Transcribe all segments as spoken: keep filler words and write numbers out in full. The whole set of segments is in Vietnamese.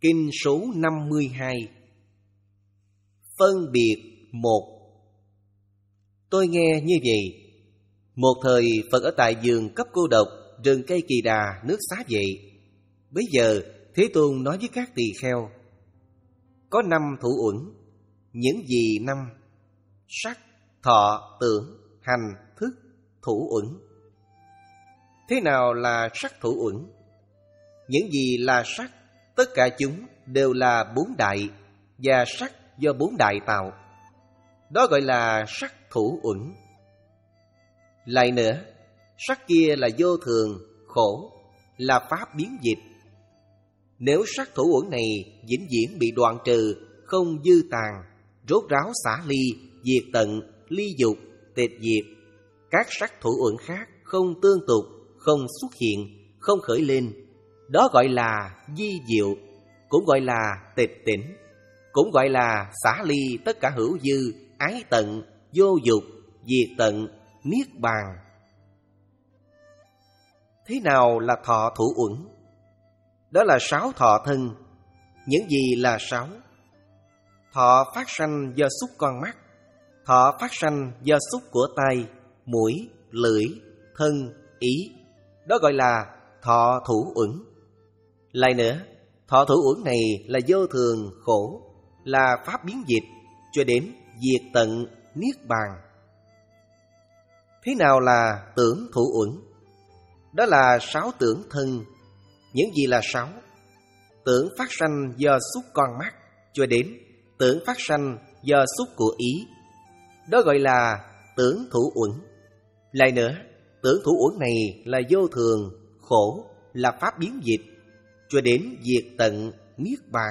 Kinh số năm mươi hai. Phân biệt một. Tôi nghe như vậy. Một thời Phật ở tại vườn cấp cô độc, rừng cây Kỳ Đà, nước Xá Vệ. Bấy giờ Thế Tôn nói với các tỳ kheo: có năm thủ uẩn. Những gì năm? Sắc, thọ, tưởng, hành, thức, thủ uẩn. Thế nào là sắc thủ uẩn? Những gì là sắc? Tất cả chúng đều là bốn đại, và sắc do bốn đại tạo. Đó gọi là sắc thủ uẩn. Lại nữa, sắc kia là vô thường, khổ, là pháp biến dịch. Nếu sắc thủ uẩn này vĩnh viễn bị đoạn trừ, không dư tàn, rốt ráo xả ly, diệt tận, ly dục, tịch diệt, các sắc thủ uẩn khác không tương tục, không xuất hiện, không khởi lên, đó gọi là di diệu, cũng gọi là tịch tỉnh, cũng gọi là xả ly tất cả hữu dư, ái tận, vô dục, diệt tận, niết bàn. Thế nào là thọ thủ uẩn? Đó là sáu thọ thân. Những gì là sáu? Thọ phát sanh do xúc con mắt, thọ phát sanh do xúc của tai, mũi, lưỡi, thân, ý. Đó gọi là thọ thủ uẩn. Lại nữa, thọ thủ uẩn này là vô thường, khổ, là pháp biến dịch, cho đến diệt tận, niết bàn. Thế nào là tưởng thủ uẩn? Đó là sáu tưởng thân. Những gì là sáu? Tưởng phát sanh do xúc con mắt, cho đến tưởng phát sanh do xúc của ý. Đó gọi là tưởng thủ uẩn. Lại nữa, tưởng thủ uẩn này là vô thường, khổ, là pháp biến dịch, cho đến diệt tận, niết bàn.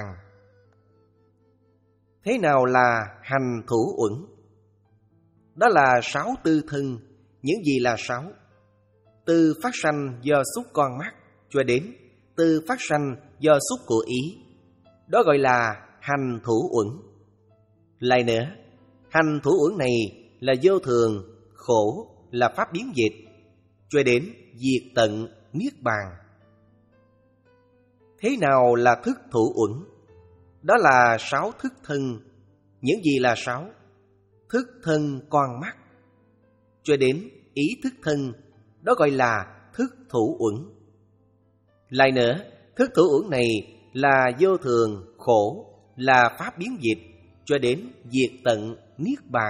Thế nào là hành thủ uẩn? Đó là sáu tư thân. Những gì là sáu? Tư phát sanh do xúc con mắt, cho đến tư phát sanh do xúc của ý. Đó gọi là hành thủ uẩn. Lại nữa, hành thủ uẩn này là vô thường, khổ, là pháp biến dịch, cho đến diệt tận, niết bàn. Thế nào là thức thủ uẩn? Đó là sáu thức thân. Những gì là sáu? Thức thân con mắt, cho đến ý thức thân. Đó gọi là thức thủ uẩn. Lại nữa, thức thủ uẩn này là vô thường, khổ, là pháp biến dịch, cho đến diệt tận, niết bàn.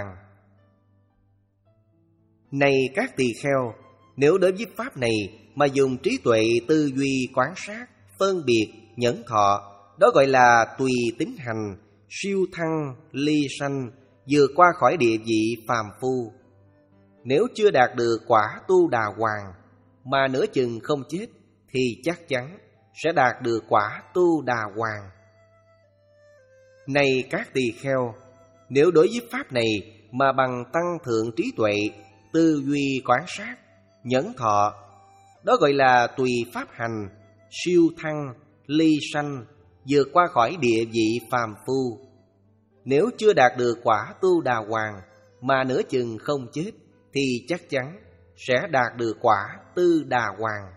Này các tỳ kheo, nếu đối với pháp này mà dùng trí tuệ tư duy quán sát, phân biệt, nhẫn thọ, đó gọi là tùy tính hành, siêu thăng, ly sanh, vượt qua khỏi địa vị phàm phu. Nếu chưa đạt được quả tu đà hoàng, mà nửa chừng không chết, thì chắc chắn sẽ đạt được quả tu đà hoàng. Này các tỳ kheo, nếu đối với pháp này mà bằng tăng thượng trí tuệ, tư duy quán sát, nhẫn thọ, đó gọi là tùy pháp hành, siêu thăng, ly sanh, vượt qua khỏi địa vị phàm phu. Nếu chưa đạt được quả tu đà hoàng, mà nửa chừng không chết, thì chắc chắn sẽ đạt được quả tư đà hoàng.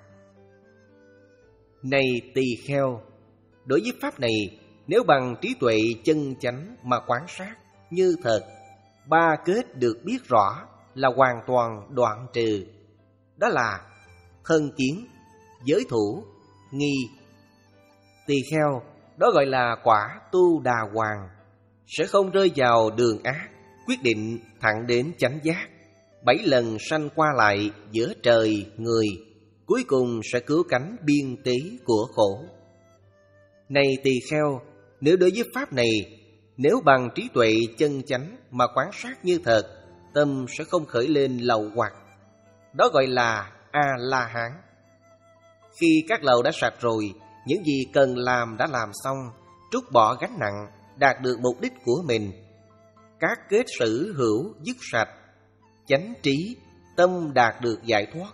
Này tỳ kheo, đối với pháp này, nếu bằng trí tuệ chân chánh mà quán sát như thật, ba kết được biết rõ là hoàn toàn đoạn trừ. Đó là thân kiến, giới thủ, nghi. Tỳ kheo, đó gọi là quả tu đà hoàng, sẽ không rơi vào đường ác, quyết định thẳng đến chánh giác, bảy lần sanh qua lại giữa trời, người, cuối cùng sẽ cứu cánh biên tế của khổ. Này tỳ kheo, nếu đối với pháp này, nếu bằng trí tuệ chân chánh mà quán sát như thật, tâm sẽ không khởi lên lậu hoặc. Đó gọi là A-la-hán. Khi các lậu đã sạch rồi, những gì cần làm đã làm xong, trút bỏ gánh nặng, đạt được mục đích của mình. Các kết sử hữu dứt sạch, chánh trí, tâm đạt được giải thoát.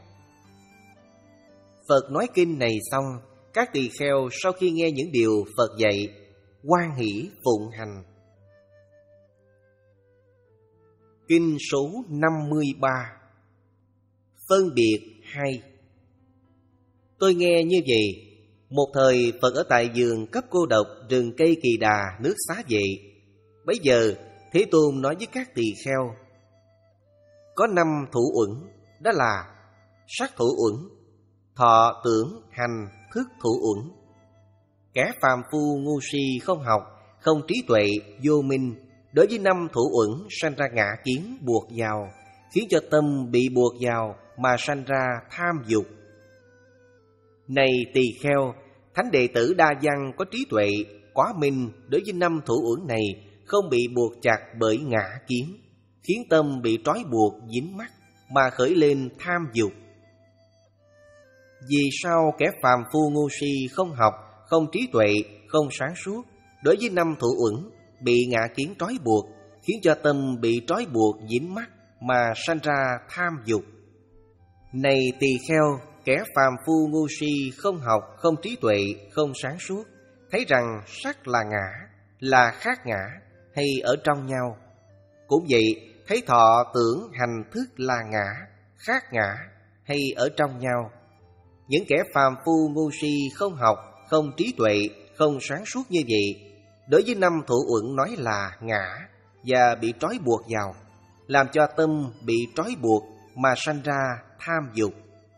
Phật nói kinh này xong, các tỳ kheo sau khi nghe những điều Phật dạy, hoan hỷ phụng hành. Kinh số năm mươi ba. Phân biệt hai. Tôi nghe như vậy. Một thời Phật ở tại vườn cấp cô độc, rừng cây Kỳ Đà, nước Xá Vệ. Bấy giờ Thế Tôn nói với các tỳ kheo: có năm thủ uẩn, đó là sắc thủ uẩn, thọ tưởng hành thức thủ uẩn. Kẻ phàm phu ngu si không học, không trí tuệ, vô minh, đối với năm thủ uẩn sanh ra ngã kiến buộc vào, khiến cho tâm bị buộc vào mà sanh ra tham dục. Này tỳ kheo, thánh đệ tử đa văn có trí tuệ, quá minh đối với năm thủ uẩn này, không bị buộc chặt bởi ngã kiến, khiến tâm bị trói buộc dính mắc mà khởi lên tham dục. Vì sao kẻ phàm phu ngu si không học, không trí tuệ, không sáng suốt, đối với năm thủ uẩn bị ngã kiến trói buộc, khiến cho tâm bị trói buộc dính mắc mà sanh ra tham dục? Này tỳ kheo, kẻ phàm phu ngu si không học, không trí tuệ, không sáng suốt, thấy rằng sắc là ngã, là khác ngã, hay ở trong nhau. Cũng vậy, thấy thọ tưởng hành thức là ngã, khác ngã, hay ở trong nhau. Những kẻ phàm phu ngu si không học, không trí tuệ, không sáng suốt như vậy, đối với năm thủ uẩn nói là ngã và bị trói buộc vào, làm cho tâm bị trói buộc mà sanh ra tham dục.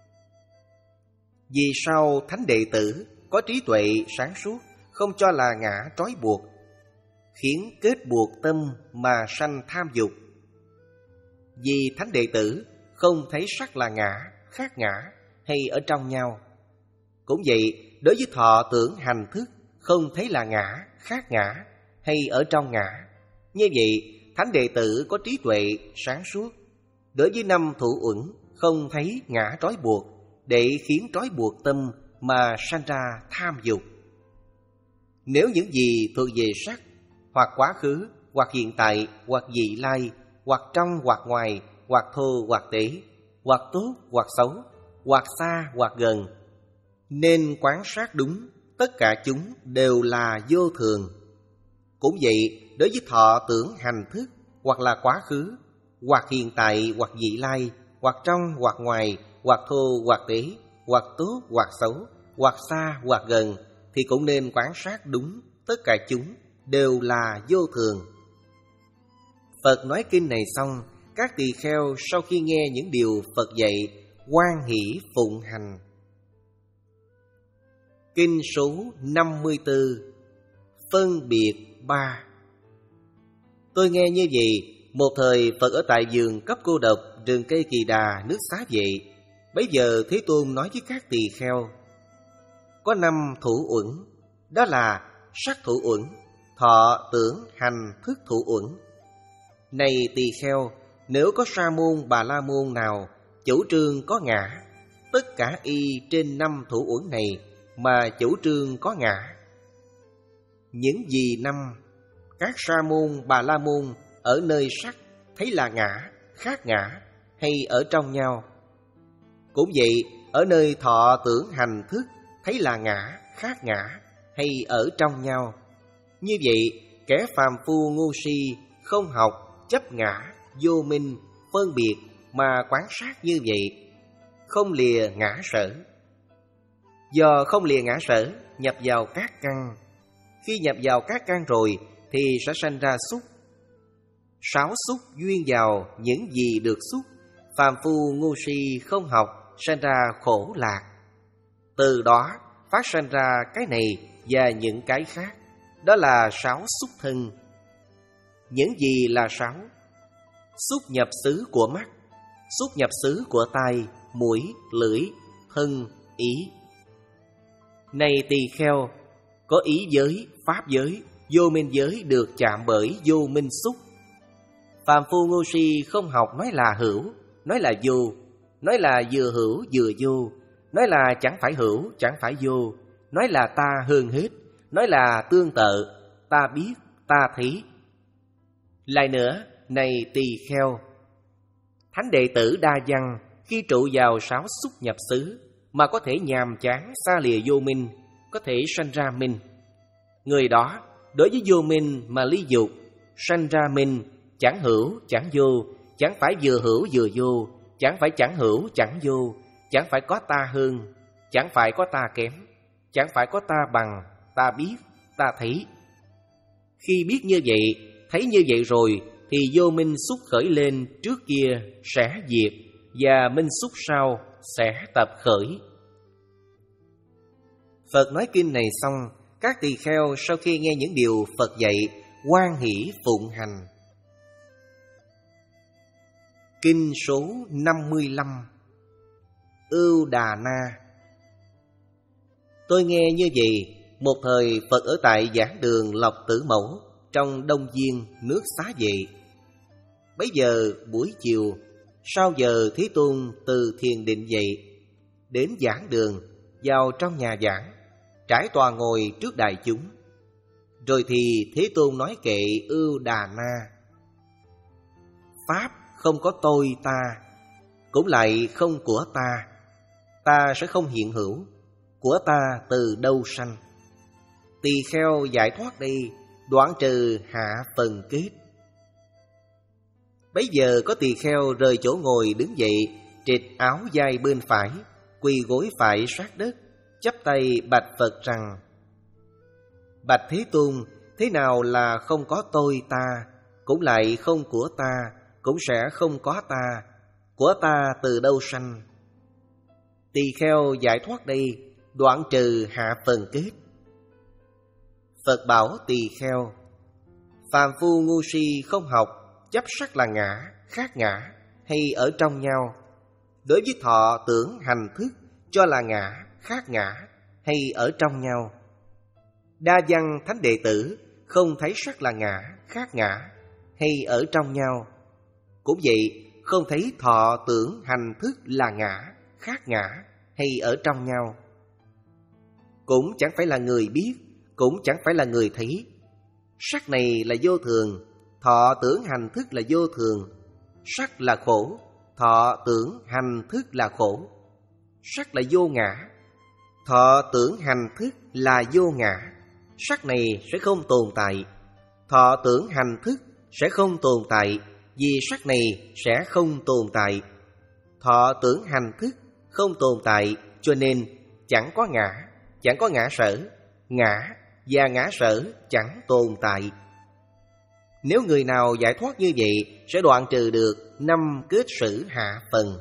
Vì sao thánh đệ tử có trí tuệ sáng suốt không cho là ngã trói buộc, khiến kết buộc tâm mà sanh tham dục? Vì thánh đệ tử không thấy sắc là ngã, khác ngã, hay ở trong nhau. Cũng vậy, đối với thọ tưởng hành thức không thấy là ngã, khác ngã, hay ở trong ngã. Như vậy, thánh đệ tử có trí tuệ sáng suốt, đối với năm thủ uẩn không thấy ngã trói buộc, để khiến trói buộc tâm mà sanh ra tham dục. Nếu những gì thuộc về sắc, hoặc quá khứ, hoặc hiện tại, hoặc vị lai, hoặc trong hoặc ngoài, hoặc thô hoặc tế, hoặc tốt hoặc xấu, hoặc xa hoặc gần, nên quán sát đúng, tất cả chúng đều là vô thường. Cũng vậy, đối với thọ tưởng hành thức, hoặc là quá khứ, hoặc hiện tại, hoặc vị lai, hoặc trong hoặc ngoài, hoặc thô hoặc tế, hoặc tốt hoặc xấu, hoặc xa hoặc gần, thì cũng nên quán sát đúng, tất cả chúng đều là vô thường. Phật nói kinh này xong, các tỳ kheo sau khi nghe những điều Phật dạy, hoan hỷ phụng hành. Kinh số năm mươi tư. Phân biệt ba. Tôi nghe như vậy, một thời Phật ở tại vườn cấp cô độc, rừng cây Kỳ Đà, nước Xá Vệ. Bấy giờ Thế Tôn nói với các tỳ kheo: có năm thủ uẩn, đó là sắc thủ uẩn, thọ tưởng hành thức thủ uẩn. Này tỳ kheo, nếu có sa môn bà la môn nào chủ trương có ngã, tất cả y trên năm thủ uẩn này mà chủ trương có ngã. Những gì năm các sa môn bà la môn ở nơi sắc thấy là ngã, khác ngã, hay ở trong nhau. Cũng vậy, ở nơi thọ tưởng hành thức thấy là ngã, khác ngã, hay ở trong nhau. Như vậy, kẻ phàm phu ngu si không học, chấp ngã, vô minh, phân biệt mà quán sát như vậy, không lìa ngã sở. Do không lìa ngã sở, nhập vào các căn. Khi nhập vào các căn rồi thì sẽ sanh ra xúc. Sáu xúc duyên vào những gì được xúc, phàm phu ngu si không học, sanh ra khổ lạc. Từ đó phát sanh ra cái này và những cái khác, đó là sáu xúc thân. Những gì là sáu? Xúc nhập xứ của mắt, xúc nhập xứ của tai, mũi, lưỡi, thân, ý. Này tỳ kheo, có ý giới, pháp giới, vô minh giới được chạm bởi vô minh xúc. Phàm phu ngu si không học nói là hữu, nói là vô, nói là vừa hữu vừa vô, nói là chẳng phải hữu, chẳng phải vô, nói là ta hơn hết, nói là tương tự, ta biết, ta thấy. Lại nữa, này tỳ kheo, thánh đệ tử đa văn khi trụ vào sáu xúc nhập xứ mà có thể nhàm chán xa lìa vô minh, có thể sanh ra minh. Người đó đối với vô minh mà ly dục, sanh ra minh, chẳng hữu chẳng vô, chẳng phải vừa hữu vừa vô, chẳng phải chẳng hữu chẳng vô, chẳng phải có ta hơn, chẳng phải có ta kém. chẳng phải có ta bằng, ta biết, ta thấy. Khi biết như vậy, thấy như vậy rồi, thì vô minh xúc khởi lên trước kia sẽ diệt, và minh xúc sau sẽ tập khởi. Phật nói kinh này xong, các tỳ kheo sau khi nghe những điều Phật dạy, hoan hỷ phụng hành. Kinh số năm mươi lăm. Ưu Đà Na. Tôi nghe như vậy, một thời Phật ở tại giảng đường Lộc Tử Mẫu, trong Đông Diên, nước Xá Vệ. Bấy giờ buổi chiều, sau giờ Thế Tôn từ thiền định dậy, đến giảng đường, vào trong nhà giảng, trải tòa ngồi trước đại chúng. Rồi thì Thế Tôn nói kệ Ưu Đà Na: Pháp không có tôi ta, cũng lại không của ta. Ta sẽ không hiện hữu, của ta từ đâu sanh. Tỳ kheo giải thoát đi, đoạn trừ hạ phần kết. Bấy giờ có tỳ kheo rời chỗ ngồi đứng dậy, trịch áo vai bên phải, quỳ gối phải sát đất, chắp tay bạch Phật rằng: Bạch Thế Tôn, thế nào là không có tôi ta, cũng lại không của ta, cũng sẽ không có ta, của ta từ đâu sanh? Tỳ kheo giải thoát đi, đoạn trừ hạ phần kết. Phật bảo tỳ kheo: Phàm phu ngu si không học, chấp sắc là ngã, khác ngã, hay ở trong nhau. Đối với thọ tưởng hành thức, cho là ngã, khác ngã, hay ở trong nhau. Đa văn thánh đệ tử không thấy sắc là ngã, khác ngã, hay ở trong nhau. Cũng vậy, không thấy thọ tưởng hành thức là ngã, khác ngã, hay ở trong nhau. Cũng chẳng phải là người biết, cũng chẳng phải là người thấy. Sắc này là vô thường, thọ tưởng hành thức là vô thường. Sắc là khổ, thọ tưởng hành thức là khổ. Sắc là vô ngã, thọ tưởng hành thức là vô ngã. Sắc này sẽ không tồn tại, thọ tưởng hành thức sẽ không tồn tại, vì sắc này sẽ không tồn tại. Thọ tưởng hành thức không tồn tại, cho nên chẳng có ngã, chẳng có ngã sở. Ngã và ngã sở chẳng tồn tại. Nếu người nào giải thoát như vậy, sẽ đoạn trừ được năm kết sử hạ phần.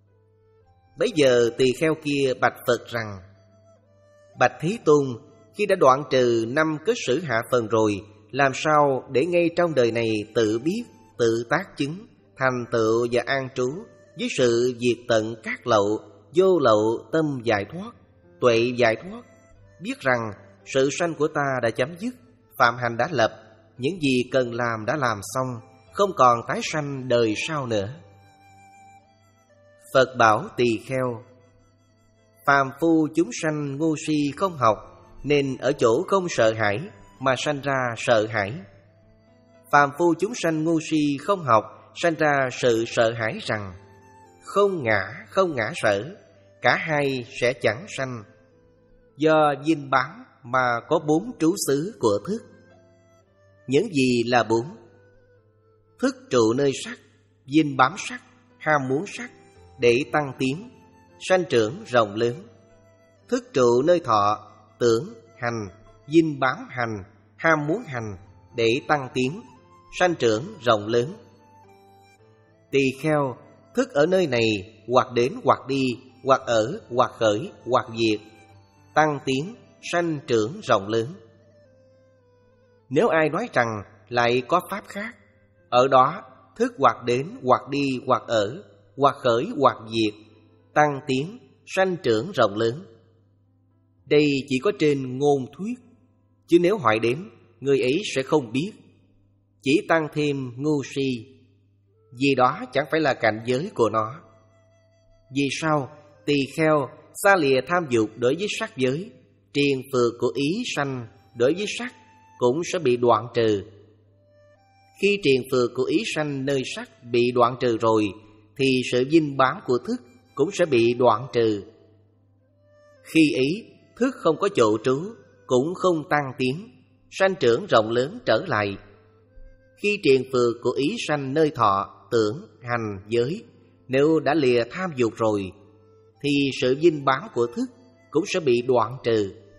Bấy giờ tỳ kheo kia bạch Phật rằng: Bạch Thế Tôn, khi đã đoạn trừ năm kết sử hạ phần rồi, làm sao để ngay trong đời này tự biết, tự tác chứng, thành tựu và an trú với sự diệt tận các lậu, vô lậu tâm giải thoát, tuệ giải thoát, biết rằng sự sanh của ta đã chấm dứt, phạm hành đã lập, những gì cần làm đã làm xong, không còn tái sanh đời sau nữa. Phật bảo tỳ kheo: Phàm phu chúng sanh ngu si không học, nên ở chỗ không sợ hãi mà sanh ra sợ hãi. Phàm phu chúng sanh ngu si không học, sanh ra sự sợ hãi rằng không ngã, không ngã sở, cả hai sẽ chẳng sanh. Do dinh bám mà có bốn trú xứ của thức. Những gì là bốn? Thức trụ nơi sắc, dinh bám sắc, ham muốn sắc, để tăng tiến, sanh trưởng rộng lớn. Thức trụ nơi thọ, tưởng, hành, dinh bám hành, ham muốn hành, để tăng tiến, sanh trưởng rộng lớn. Tỳ kheo, thức ở nơi này hoặc đến hoặc đi, hoặc ở, hoặc khởi, hoặc diệt, tăng tiến, sanh trưởng rộng lớn. Nếu ai nói rằng lại có pháp khác, ở đó thức hoặc đến, hoặc đi, hoặc ở, hoặc khởi, hoặc diệt, tăng tiến, sanh trưởng rộng lớn. Đây chỉ có trên ngôn thuyết, chứ nếu hỏi đến, người ấy sẽ không biết, chỉ tăng thêm ngu si, vì đó chẳng phải là cảnh giới của nó. Vì sao? Tỳ kheo xa lìa tham dục đối với sắc giới, triền phược của ý sanh đối với sắc cũng sẽ bị đoạn trừ. Khi triền phược của ý sanh nơi sắc bị đoạn trừ rồi, thì sự dinh bám của thức cũng sẽ bị đoạn trừ. Khi ý thức không có chỗ trú, cũng không tăng tiến, sanh trưởng rộng lớn trở lại. Khi triền phược của ý sanh nơi thọ, tưởng, hành, giới, nếu đã lìa tham dục rồi, thì sự dinh bám của thức cũng sẽ bị đoạn trừ.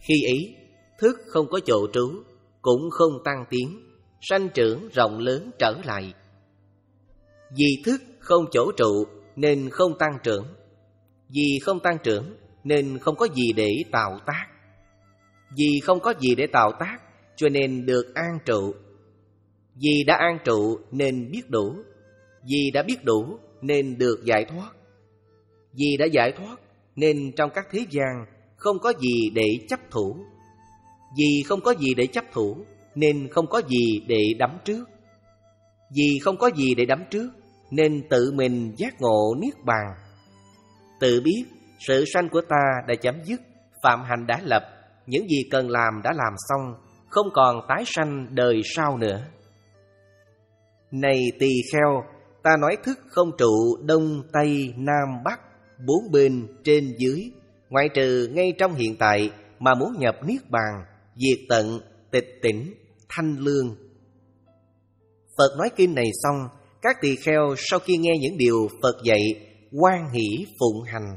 Khi ấy, thức không có chỗ trú, cũng không tăng tiến, sanh trưởng rộng lớn trở lại. Vì thức không chỗ trụ nên không tăng trưởng. Vì không tăng trưởng nên không có gì để tạo tác. Vì không có gì để tạo tác cho nên được an trụ. Vì đã an trụ nên biết đủ. Vì đã biết đủ nên được giải thoát. Vì đã giải thoát nên trong các thế gian không có gì để chấp thủ. Vì không có gì để chấp thủ nên không có gì để đắm trước. Vì không có gì để đắm trước nên tự mình giác ngộ niết bàn. Tự biết sự sanh của ta đã chấm dứt, phạm hạnh đã lập, những gì cần làm đã làm xong, không còn tái sanh đời sau nữa. Này tỳ kheo, ta nói thức không trụ đông tây nam bắc, bốn bên trên dưới, ngoại trừ ngay trong hiện tại mà muốn nhập niết bàn, diệt tận, tịch tỉnh, thanh lương. Phật nói kinh này xong, các tỳ kheo sau khi nghe những điều Phật dạy, hoan hỷ phụng hành.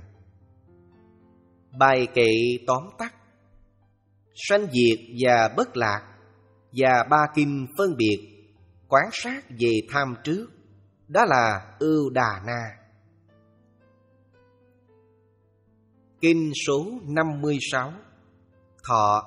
Bài kệ tóm tắt: sanh diệt và bất lạc, và ba kinh phân biệt, quán sát về tham trước, đó là Ưu Đà Na. Kinh số năm mươi sáu. Thọ.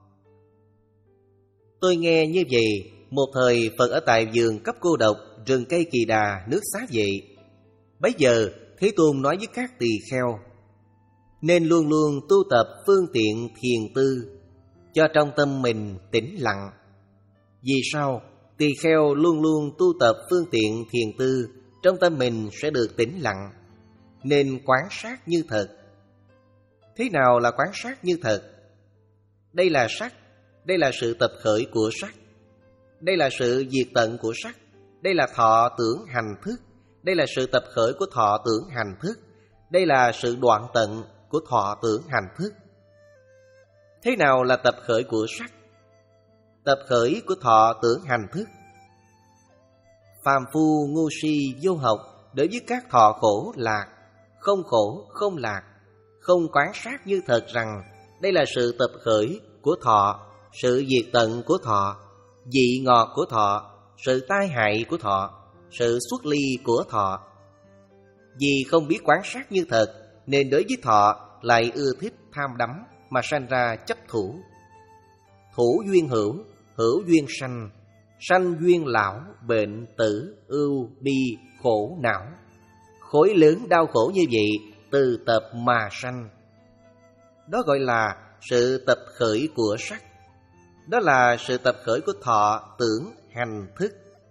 Tôi nghe như vậy, một thời Phật ở tại vườn cấp cô độc, rừng cây Kỳ Đà, nước Xá Vệ. Bấy giờ Thế Tôn nói với các tỳ kheo: nên luôn luôn tu tập phương tiện thiền tư, cho trong tâm mình tĩnh lặng. Vì sao? Tỳ kheo luôn luôn tu tập phương tiện thiền tư, trong tâm mình sẽ được tĩnh lặng, nên quán sát như thật. Thế nào là quán sát như thật? Đây là sắc, đây là sự tập khởi của sắc, đây là sự diệt tận của sắc, đây là thọ tưởng hành thức, đây là sự tập khởi của thọ tưởng hành thức, đây là sự đoạn tận của thọ tưởng hành thức. Thế nào là tập khởi của sắc? Tập khởi của thọ tưởng hành thức. Phàm phu ngu si vô học đối với các thọ khổ lạc, không khổ không lạc, không quán sát như thật rằng đây là sự tập khởi của thọ, sự diệt tận của thọ, vị ngọt của thọ, sự tai hại của thọ, sự xuất ly của thọ. Vì không biết quán sát như thật nên đối với thọ lại ưa thích tham đắm mà sanh ra chấp thủ. Thủ duyên hữu, hữu duyên sanh, sanh duyên lão, bệnh tử, ưu bi, khổ não. Khối lớn đau khổ như vậy từ tập mà sanh. Đó gọi là sự tập khởi của sắc. Đó là sự tập khởi của thọ tưởng hành thức.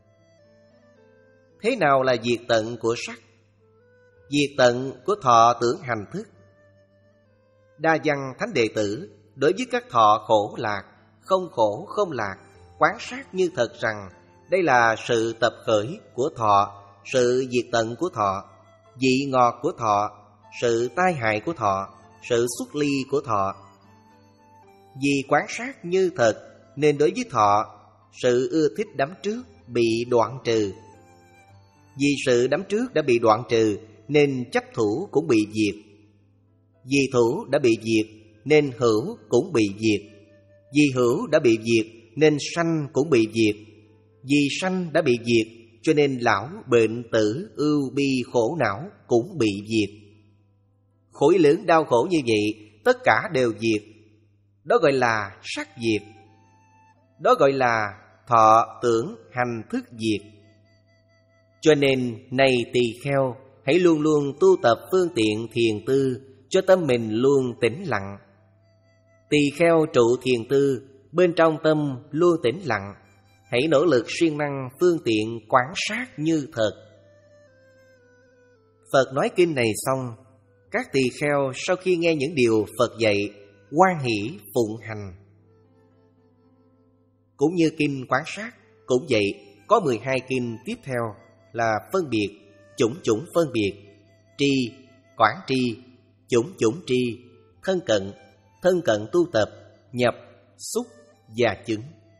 Thế nào là diệt tận của sắc? Diệt tận của thọ tưởng hành thức. Đa Văn Thánh Đệ Tử đối với các thọ khổ lạc, không khổ không lạc, quán sát như thật rằng đây là sự tập khởi của thọ, sự diệt tận của thọ, vị ngọt của thọ, sự tai hại của thọ, sự xuất ly của thọ. Vì quán sát như thật nên đối với thọ, sự ưa thích đắm trước bị đoạn trừ. Vì sự đắm trước đã bị đoạn trừ nên chấp thủ cũng bị diệt. Vì thủ đã bị diệt nên hữu cũng bị diệt. Vì hữu đã bị diệt nên sanh cũng bị diệt. Vì sanh đã bị diệt cho nên lão, bệnh, tử, ưu, bi, khổ não cũng bị diệt. Khối lớn đau khổ như vậy tất cả đều diệt. Đó gọi là sắc diệt. Đó gọi là thọ tưởng hành thức diệt. Cho nên này tỳ kheo, hãy luôn luôn tu tập phương tiện thiền tư, cho tâm mình luôn tĩnh lặng. Tỳ kheo trụ thiền tư, bên trong tâm luôn tĩnh lặng. Hãy nỗ lực siêng năng phương tiện quán sát như thật. Phật nói kinh này xong, các tỳ kheo sau khi nghe những điều Phật dạy, hoan hỷ phụng hành. Cũng như kinh quán sát, cũng vậy, có mười hai kinh tiếp theo là phân biệt, chủng chủng phân biệt, tri, quán tri, chủng chủng tri, thân cận, thân cận tu tập, nhập, xúc và chứng.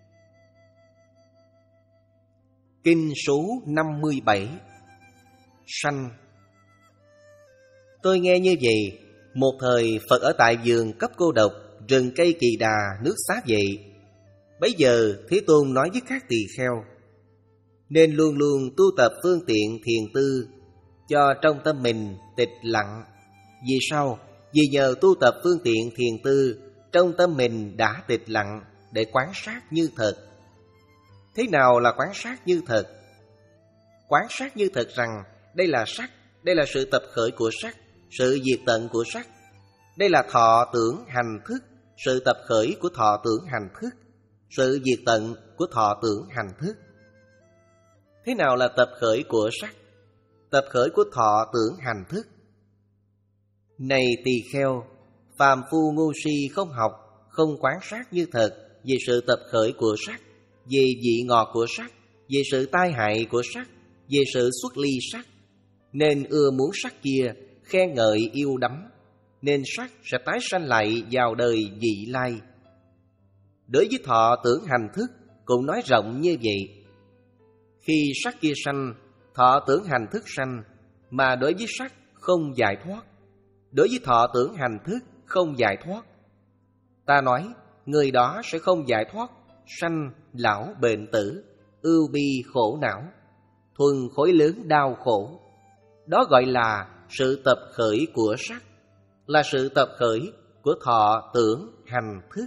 Kinh số năm mươi bảy. Sanh. Tôi nghe như vậy, một thời Phật ở tại vườn cấp cô độc, rừng cây kỳ đà, nước xá vậy. Bấy giờ Thế Tôn nói với các tỳ kheo: nên luôn luôn tu tập phương tiện thiền tư, cho trong tâm mình tịch lặng. Vì sao? Vì nhờ tu tập phương tiện thiền tư, trong tâm mình đã tịch lặng để quan sát như thật. Thế nào là quan sát như thật? Quan sát như thật rằng đây là sắc, đây là sự tập khởi của sắc, sự diệt tận của sắc. Đây là thọ tưởng hành thức, sự tập khởi của thọ tưởng hành thức, sự diệt tận của thọ tưởng hành thức. Thế nào là tập khởi của sắc? Tập khởi của thọ tưởng hành thức. Này tỳ kheo, phàm phu ngu si không học, không quan sát như thật về sự tập khởi của sắc, về vị ngọt của sắc, về sự tai hại của sắc, về sự xuất ly sắc, nên ưa muốn sắc kia, khen ngợi yêu đắm, nên sắc sẽ tái sanh lại vào đời vị lai. Đối với thọ tưởng hành thức cũng nói rộng như vậy. Khi sắc kia sanh, thọ tưởng hành thức sanh, mà đối với sắc không giải thoát. Đối với thọ tưởng hành thức không giải thoát. Ta nói, người đó sẽ không giải thoát, sanh, lão, bệnh tử, ưu bi, khổ não, thuần khối lớn đau khổ. Đó gọi là sự tập khởi của sắc, là sự tập khởi của thọ tưởng hành thức.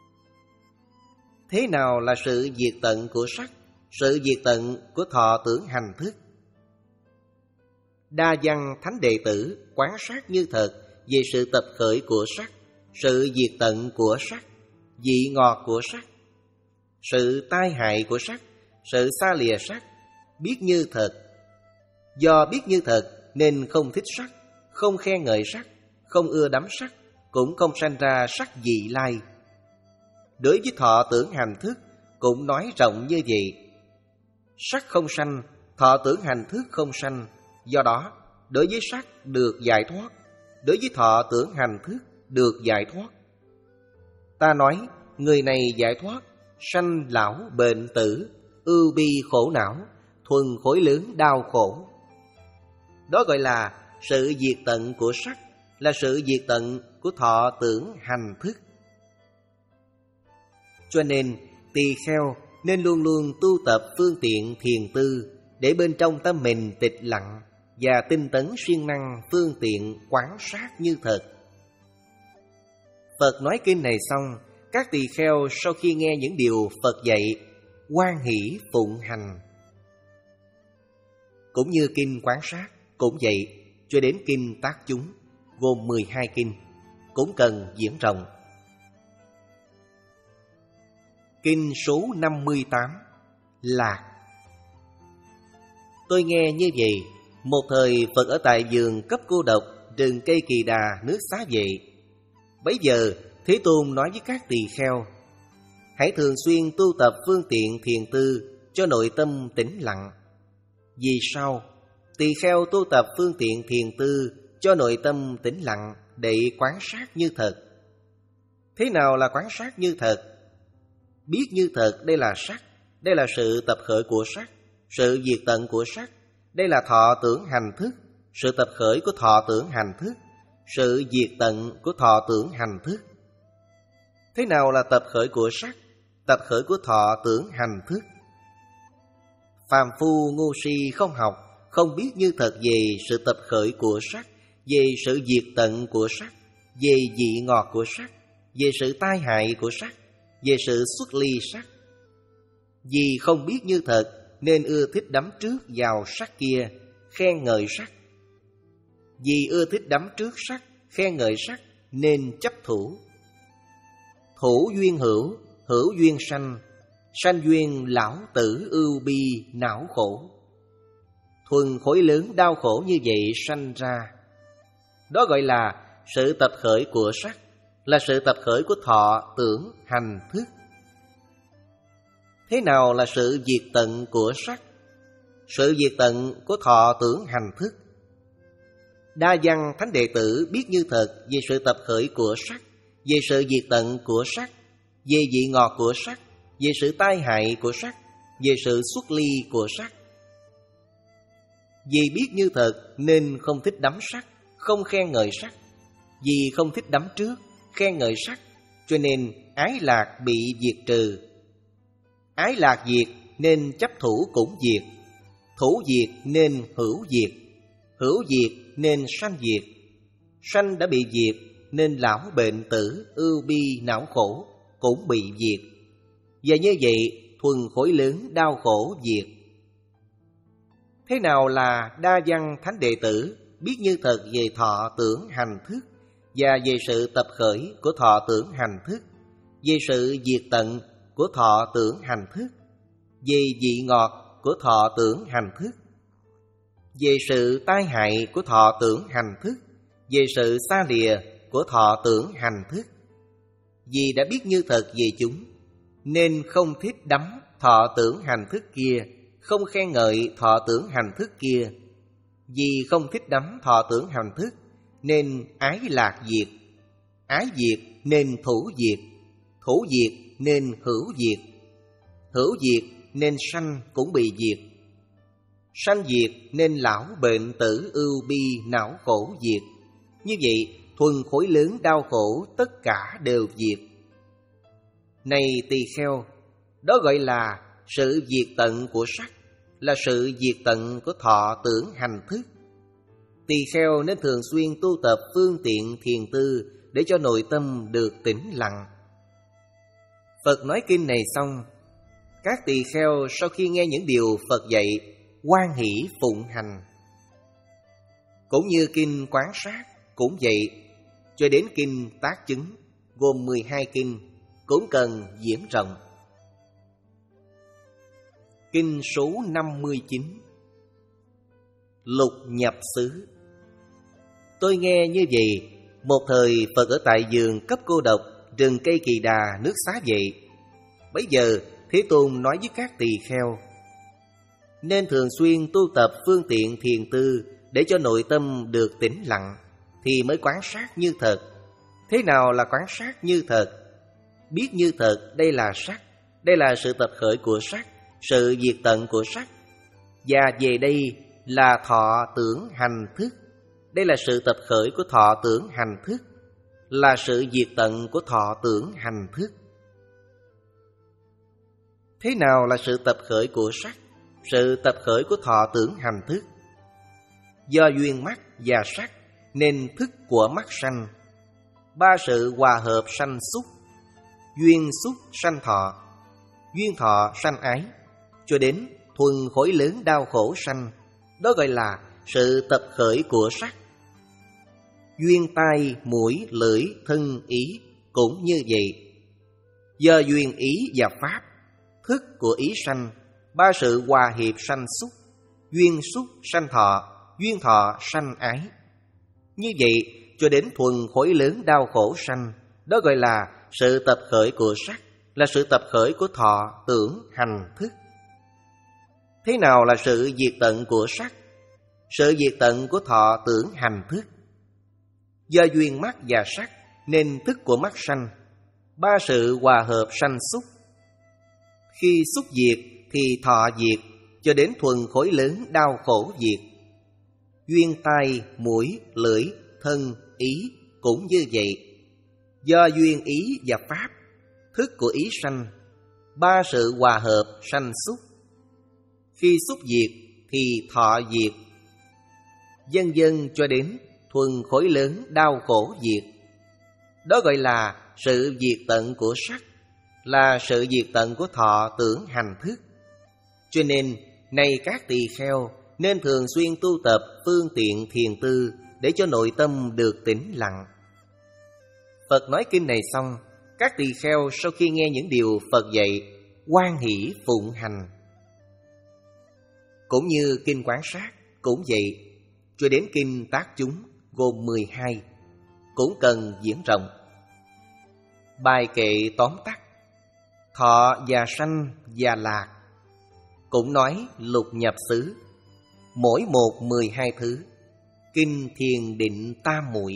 Thế nào là sự diệt tận của sắc, sự diệt tận của thọ tưởng hành thức? Đa văn thánh đệ tử quán sát như thật về sự tập khởi của sắc, sự diệt tận của sắc, vị ngọt của sắc, sự tai hại của sắc, sự xa lìa sắc, biết như thật. Do biết như thật nên không thích sắc, không khen ngợi sắc, không ưa đắm sắc, cũng không sanh ra sắc vị lai. Đối với thọ tưởng hành thức cũng nói rộng như vậy. Sắc không sanh, thọ tưởng hành thức không sanh. Do đó, đối với sắc được giải thoát, đối với thọ tưởng hành thức được giải thoát. Ta nói, người này giải thoát, sanh lão bệnh tử, ưu bi khổ não, thuần khối lớn đau khổ. Đó gọi là sự diệt tận của sắc, là sự diệt tận của thọ tưởng hành thức. Cho nên, tỳ kheo nên luôn luôn tu tập phương tiện thiền tư, để bên trong tâm mình tịch lặng và tinh tấn siêng năng phương tiện quán sát như thật. Phật nói kinh này xong, các tỳ kheo sau khi nghe những điều Phật dạy, hoan hỷ phụng hành. Cũng như kinh quán sát, cũng vậy, cho đến kinh tác chúng, gồm mười hai kinh, cũng cần diễn rộng. Kinh số năm mươi tám, Lạc. Tôi nghe như vậy, một thời Phật ở tại vườn cấp cô độc, rừng cây kỳ đà, nước xá vệ. Bấy giờ Thế Tôn nói với các tỳ kheo: hãy thường xuyên tu tập phương tiện thiền tư, cho nội tâm tĩnh lặng. Vì sao? Tỳ kheo tu tập phương tiện thiền tư, cho nội tâm tĩnh lặng, để quán sát như thật. Thế nào là quán sát như thật? Biết như thật đây là sắc, đây là sự tập khởi của sắc, sự diệt tận của sắc, đây là thọ tưởng hành thức, sự tập khởi của thọ tưởng hành thức, sự diệt tận của thọ tưởng hành thức. Thế nào là tập khởi của sắc, tập khởi của thọ tưởng hành thức? Phàm phu ngu si không học, không biết như thật về sự tập khởi của sắc, về sự diệt tận của sắc, về vị ngọt của sắc, về sự tai hại của sắc, về sự xuất ly sắc. Vì không biết như thật nên ưa thích đắm trước vào sắc kia, khen ngợi sắc. Vì ưa thích đắm trước sắc, khen ngợi sắc nên chấp thủ. Thủ duyên hữu, hữu duyên sanh, sanh duyên lão tử ưu bi não khổ. Thuần khối lớn đau khổ như vậy sanh ra. Đó gọi là sự tập khởi của sắc, là sự tập khởi của thọ tưởng hành thức. Thế nào là sự diệt tận của sắc, sự diệt tận của thọ tưởng hành thức? Đa văn thánh đệ tử biết như thật về sự tập khởi của sắc, về sự diệt tận của sắc, về vị ngọt của sắc, về sự tai hại của sắc, về sự xuất ly của sắc. Vì biết như thật nên không thích đắm sắc, không khen ngợi sắc. Vì không thích đắm trước, khen ngợi sắc, cho nên ái lạc bị diệt trừ. Ái lạc diệt nên chấp thủ cũng diệt. Thủ diệt nên hữu diệt. Hữu diệt nên sanh diệt. Sanh đã bị diệt nên lão bệnh tử, ưu bi, não khổ cũng bị diệt. Và như vậy thuần khối lớn đau khổ diệt. Thế nào là đa văn thánh đệ tử biết như thật về thọ tưởng hành thức và về sự tập khởi của thọ tưởng hành thức, về sự diệt tận của thọ tưởng hành thức, về vị ngọt của thọ tưởng hành thức, về sự tai hại của thọ tưởng hành thức, về sự xa lìa của thọ tưởng hành thức. Vì đã biết như thật về chúng nên không thích đắm thọ tưởng hành thức kia, không khen ngợi thọ tưởng hành thức kia. Vì không thích đắm thọ tưởng hành thức nên ái lạc diệt. Ái diệt nên thủ diệt. Thủ diệt nên hữu diệt. Hữu diệt nên sanh cũng bị diệt. Sanh diệt nên lão bệnh tử, ưu bi, não khổ diệt. Như vậy thuần khối lớn đau khổ tất cả đều diệt. Này tỳ kheo, đó gọi là sự diệt tận của sắc, là sự diệt tận của thọ tưởng hành thức. Tỳ kheo nên thường xuyên tu tập phương tiện thiền tư để cho nội tâm được tĩnh lặng. Phật nói kinh này xong, các tỳ kheo sau khi nghe những điều Phật dạy, hoan hỷ phụng hành. Cũng như kinh Quán Sát cũng vậy, cho đến kinh Tác Chứng gồm mười hai kinh cũng cần diễn rộng. Kinh số năm mươi chín. Lục nhập xứ. Tôi nghe như vậy, một thời Phật ở tại vườn cấp cô độc, rừng cây Kỳ Đà, nước Xá Vệ. Bấy giờ Thế Tôn nói với các tỳ kheo, nên thường xuyên tu tập phương tiện thiền tư để cho nội tâm được tĩnh lặng, thì mới quán sát như thật. Thế nào là quán sát như thật? Biết như thật đây là sắc, đây là sự tập khởi của sắc, sự diệt tận của sắc. Và về đây là thọ tưởng hành thức, đây là sự tập khởi của thọ tưởng hành thức, là sự diệt tận của thọ tưởng hành thức. Thế nào là sự tập khởi của sắc, sự tập khởi của thọ tưởng hành thức? Do duyên mắt và sắc nên thức của mắt sanh. Ba sự hòa hợp sanh xúc. Duyên xúc sanh thọ, duyên thọ sanh ái, cho đến thuần khối lớn đau khổ sanh. Đó gọi là sự tập khởi của sắc. Duyên tai, mũi, lưỡi, thân, ý cũng như vậy. Do duyên ý và pháp, thức của ý sanh, ba sự hòa hiệp sanh xúc. Duyên xúc sanh thọ, duyên thọ sanh ái. Như vậy cho đến thuần khối lớn đau khổ sanh. Đó gọi là sự tập khởi của sắc, là sự tập khởi của thọ tưởng hành thức. Thế nào là sự diệt tận của sắc, sự diệt tận của thọ tưởng hành thức? Do duyên mắt và sắc nên thức của mắt sanh, ba sự hòa hợp sanh xúc. Khi xúc diệt thì thọ diệt, cho đến thuần khối lớn đau khổ diệt. Duyên tai, mũi, lưỡi, thân, ý cũng như vậy. Do duyên ý và pháp, thức của ý sanh, ba sự hòa hợp sanh xúc. Khi xúc diệt thì thọ diệt, vân vân cho đến thuần khối lớn đau khổ diệt. Đó gọi là sự diệt tận của sắc, là sự diệt tận của thọ tưởng hành thức. Cho nên này các tỳ kheo nên thường xuyên tu tập phương tiện thiền tư để cho nội tâm được tĩnh lặng. Phật nói kinh này xong, các tỳ kheo sau khi nghe những điều Phật dạy, hoan hỷ phụng hành. Cũng như kinh Quán Sát cũng vậy, cho đến kinh Tác Chúng gồm mười hai cũng cần diễn rộng. Bài kệ tóm tắt thọ và sanh và lạc, cũng nói lục nhập xứ, mỗi một mười hai thứ. Kinh Thiền Định Tam Muội.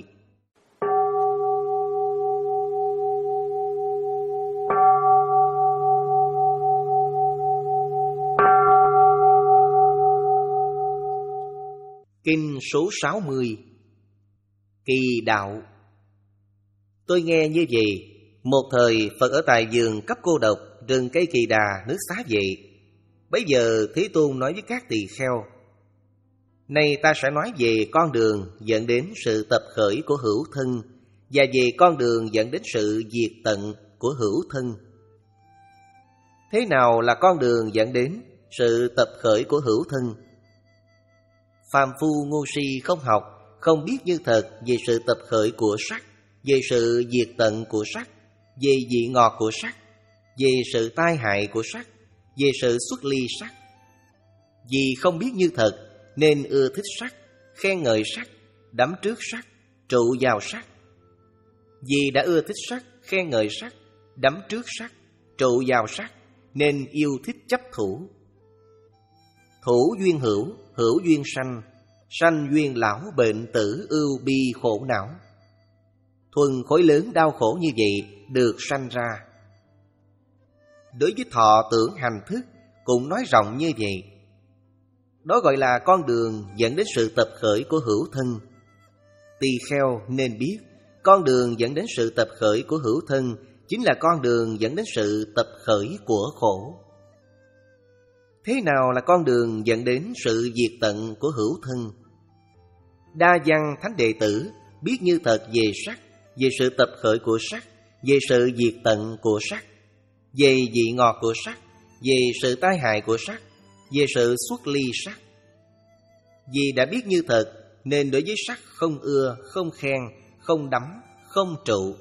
Kinh số sáu mươi. Kỳ đạo. Tôi nghe như vậy, Một thời Phật ở tại vườn cấp cô độc, rừng cây kỳ đà, nước Xá Vệ. Bấy giờ Thế Tôn nói với các tỳ kheo: nay ta sẽ nói về con đường dẫn đến sự tập khởi của hữu thân, và về con đường dẫn đến sự diệt tận của hữu thân. Thế nào là con đường dẫn đến sự tập khởi của hữu thân? Phàm phu ngu si không học, không biết như thật về sự tập khởi của sắc, về sự diệt tận của sắc, về vị ngọt của sắc, về sự tai hại của sắc, về sự xuất ly sắc. Vì không biết như thật nên ưa thích sắc, khen ngợi sắc, đắm trước sắc, trụ vào sắc. Vì đã ưa thích sắc, khen ngợi sắc, đắm trước sắc, trụ vào sắc, nên yêu thích chấp thủ. Thủ duyên hữu, hữu duyên sanh, sanh duyên lão bệnh tử ưu bi khổ não. Thuần khối lớn đau khổ như vậy được sanh ra. Đối với thọ tưởng hành thức cũng nói rộng như vậy. Đó gọi là con đường dẫn đến sự tập khởi của hữu thân. Tỳ kheo nên biết, con đường dẫn đến sự tập khởi của hữu thân chính là con đường dẫn đến sự tập khởi của khổ. Thế nào là con đường dẫn đến sự diệt tận của hữu thân? Đa văn thánh đệ tử biết như thật về sắc, về sự tập khởi của sắc, về sự diệt tận của sắc, về vị ngọt của sắc, về sự tai hại của sắc, về sự xuất ly sắc. Vì đã biết như thật nên đối với sắc không ưa, không khen, không đắm, không trụ.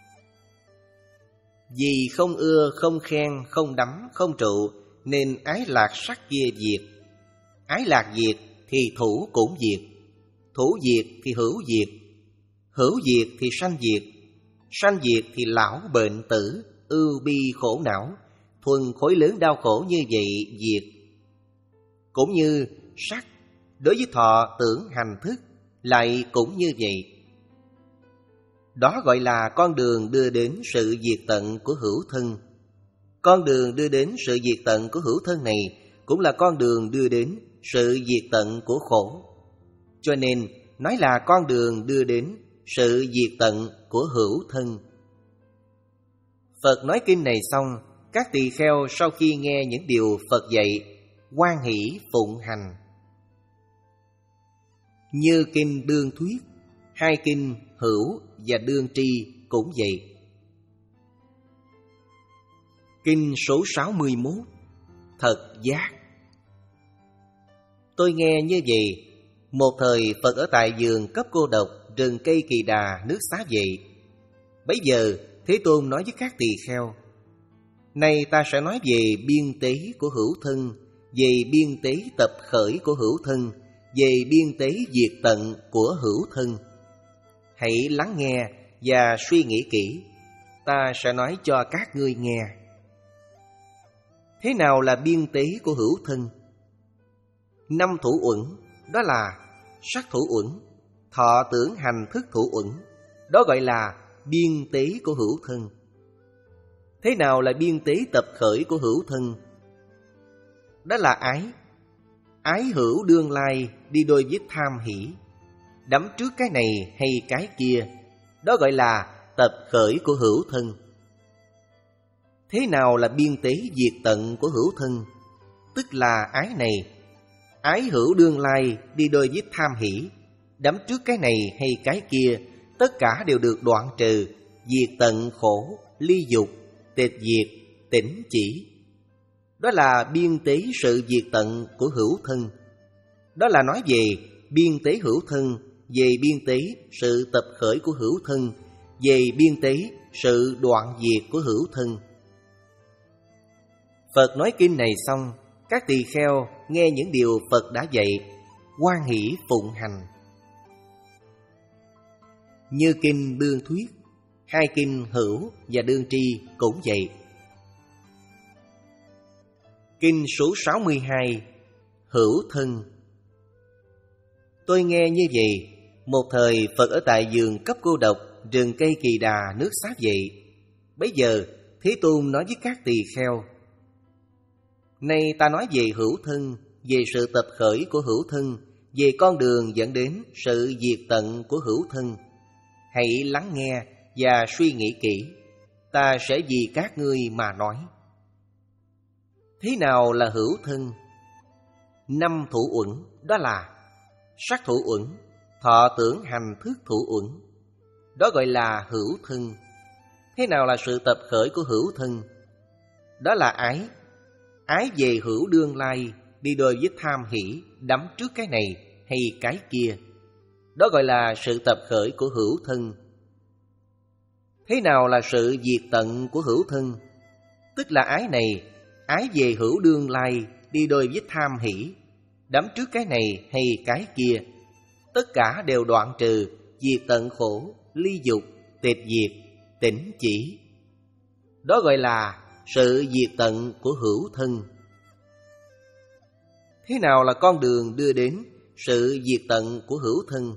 Vì không ưa, không khen, không đắm, không trụ nên ái lạc sắc kia diệt. Ái lạc diệt thì thủ cũng diệt. Thủ diệt thì hữu diệt. Hữu diệt thì sanh diệt. Sanh diệt thì lão bệnh tử ưu bi khổ não. Thuần khối lớn đau khổ như vậy diệt. Cũng như sắc đối với thọ tưởng hành thức lại cũng như vậy. Đó gọi là con đường đưa đến sự diệt tận của hữu thân. Con đường đưa đến sự diệt tận của hữu thân này cũng là con đường đưa đến sự diệt tận của khổ. Cho nên nói là con đường đưa đến sự diệt tận của hữu thân. Phật nói kinh này xong, các tỳ kheo sau khi nghe những điều Phật dạy, hoan hỷ phụng hành. Như kinh Đương Thuyết, hai kinh Hữu và Đương Tri cũng vậy. Kinh số sáu mươi mốt, Thật Giác. Tôi nghe như vậy. Một thời Phật ở tại vườn cấp cô độc, rừng cây kỳ đà, nước Xá Vệ. Bấy giờ Thế Tôn nói với các tỳ kheo: nay ta sẽ nói về biên tế của hữu thân, về biên tế tập khởi của hữu thân, về biên tế diệt tận của hữu thân. Hãy lắng nghe và suy nghĩ kỹ. Ta sẽ nói cho các ngươi nghe. Thế nào là biên tế của hữu thân? Năm thủ uẩn, đó là sắc thủ uẩn, thọ tưởng hành thức thủ uẩn. Đó gọi là biên tế của hữu thân. Thế nào là biên tế tập khởi của hữu thân? Đó là ái. Ái hữu đương lai đi đôi với tham hỷ, đắm trước cái này hay cái kia. Đó gọi là tập khởi của hữu thân. Thế nào là biên tế diệt tận của hữu thân? Tức là ái này. Ái hữu đương lai đi đôi với tham hỷ, đắm trước cái này hay cái kia. Tất cả đều được đoạn trừ, diệt tận khổ, ly dục, tịch diệt, tỉnh chỉ. Đó là biên tế sự diệt tận của hữu thân. Đó là nói về biên tế hữu thân, về biên tế sự tập khởi của hữu thân, về biên tế sự đoạn diệt của hữu thân. Phật nói kinh này xong, các tỳ kheo nghe những điều Phật đã dạy, hoan hỷ phụng hành. Như kinh Đương Thuyết, hai kinh Hữu và Đương Tri cũng vậy. Kinh số sáu mươi hai, Hữu thân. Tôi nghe như vậy. Một thời Phật ở tại vườn cấp cô độc, rừng cây kỳ đà, nước Xá Vệ. Bấy giờ Thế Tôn nói với các tỳ kheo: nay ta nói về hữu thân, về sự tập khởi của hữu thân, về con đường dẫn đến sự diệt tận của hữu thân. Hãy lắng nghe và suy nghĩ kỹ. ta sẽ vì các ngươi mà nói. Thế nào là hữu thân? Năm thủ uẩn, đó là sắc thủ uẩn, thọ tưởng hành thức thủ uẩn, đó gọi là hữu thân. Thế nào là sự tập khởi của hữu thân? Đó là ái. Ái về hữu đương lai, đi đôi với tham hỷ, đắm trước cái này hay cái kia, đó gọi là sự tập khởi của hữu thân. Thế nào là sự diệt tận của hữu thân? Tức là ái này, ái về hữu đương lai, đi đôi với tham hỷ, đắm trước cái này hay cái kia, tất cả đều đoạn trừ, diệt tận khổ, ly dục, tịch diệt, tỉnh chỉ, đó gọi là sự diệt tận của hữu thân. Thế nào là con đường đưa đến sự diệt tận của hữu thân?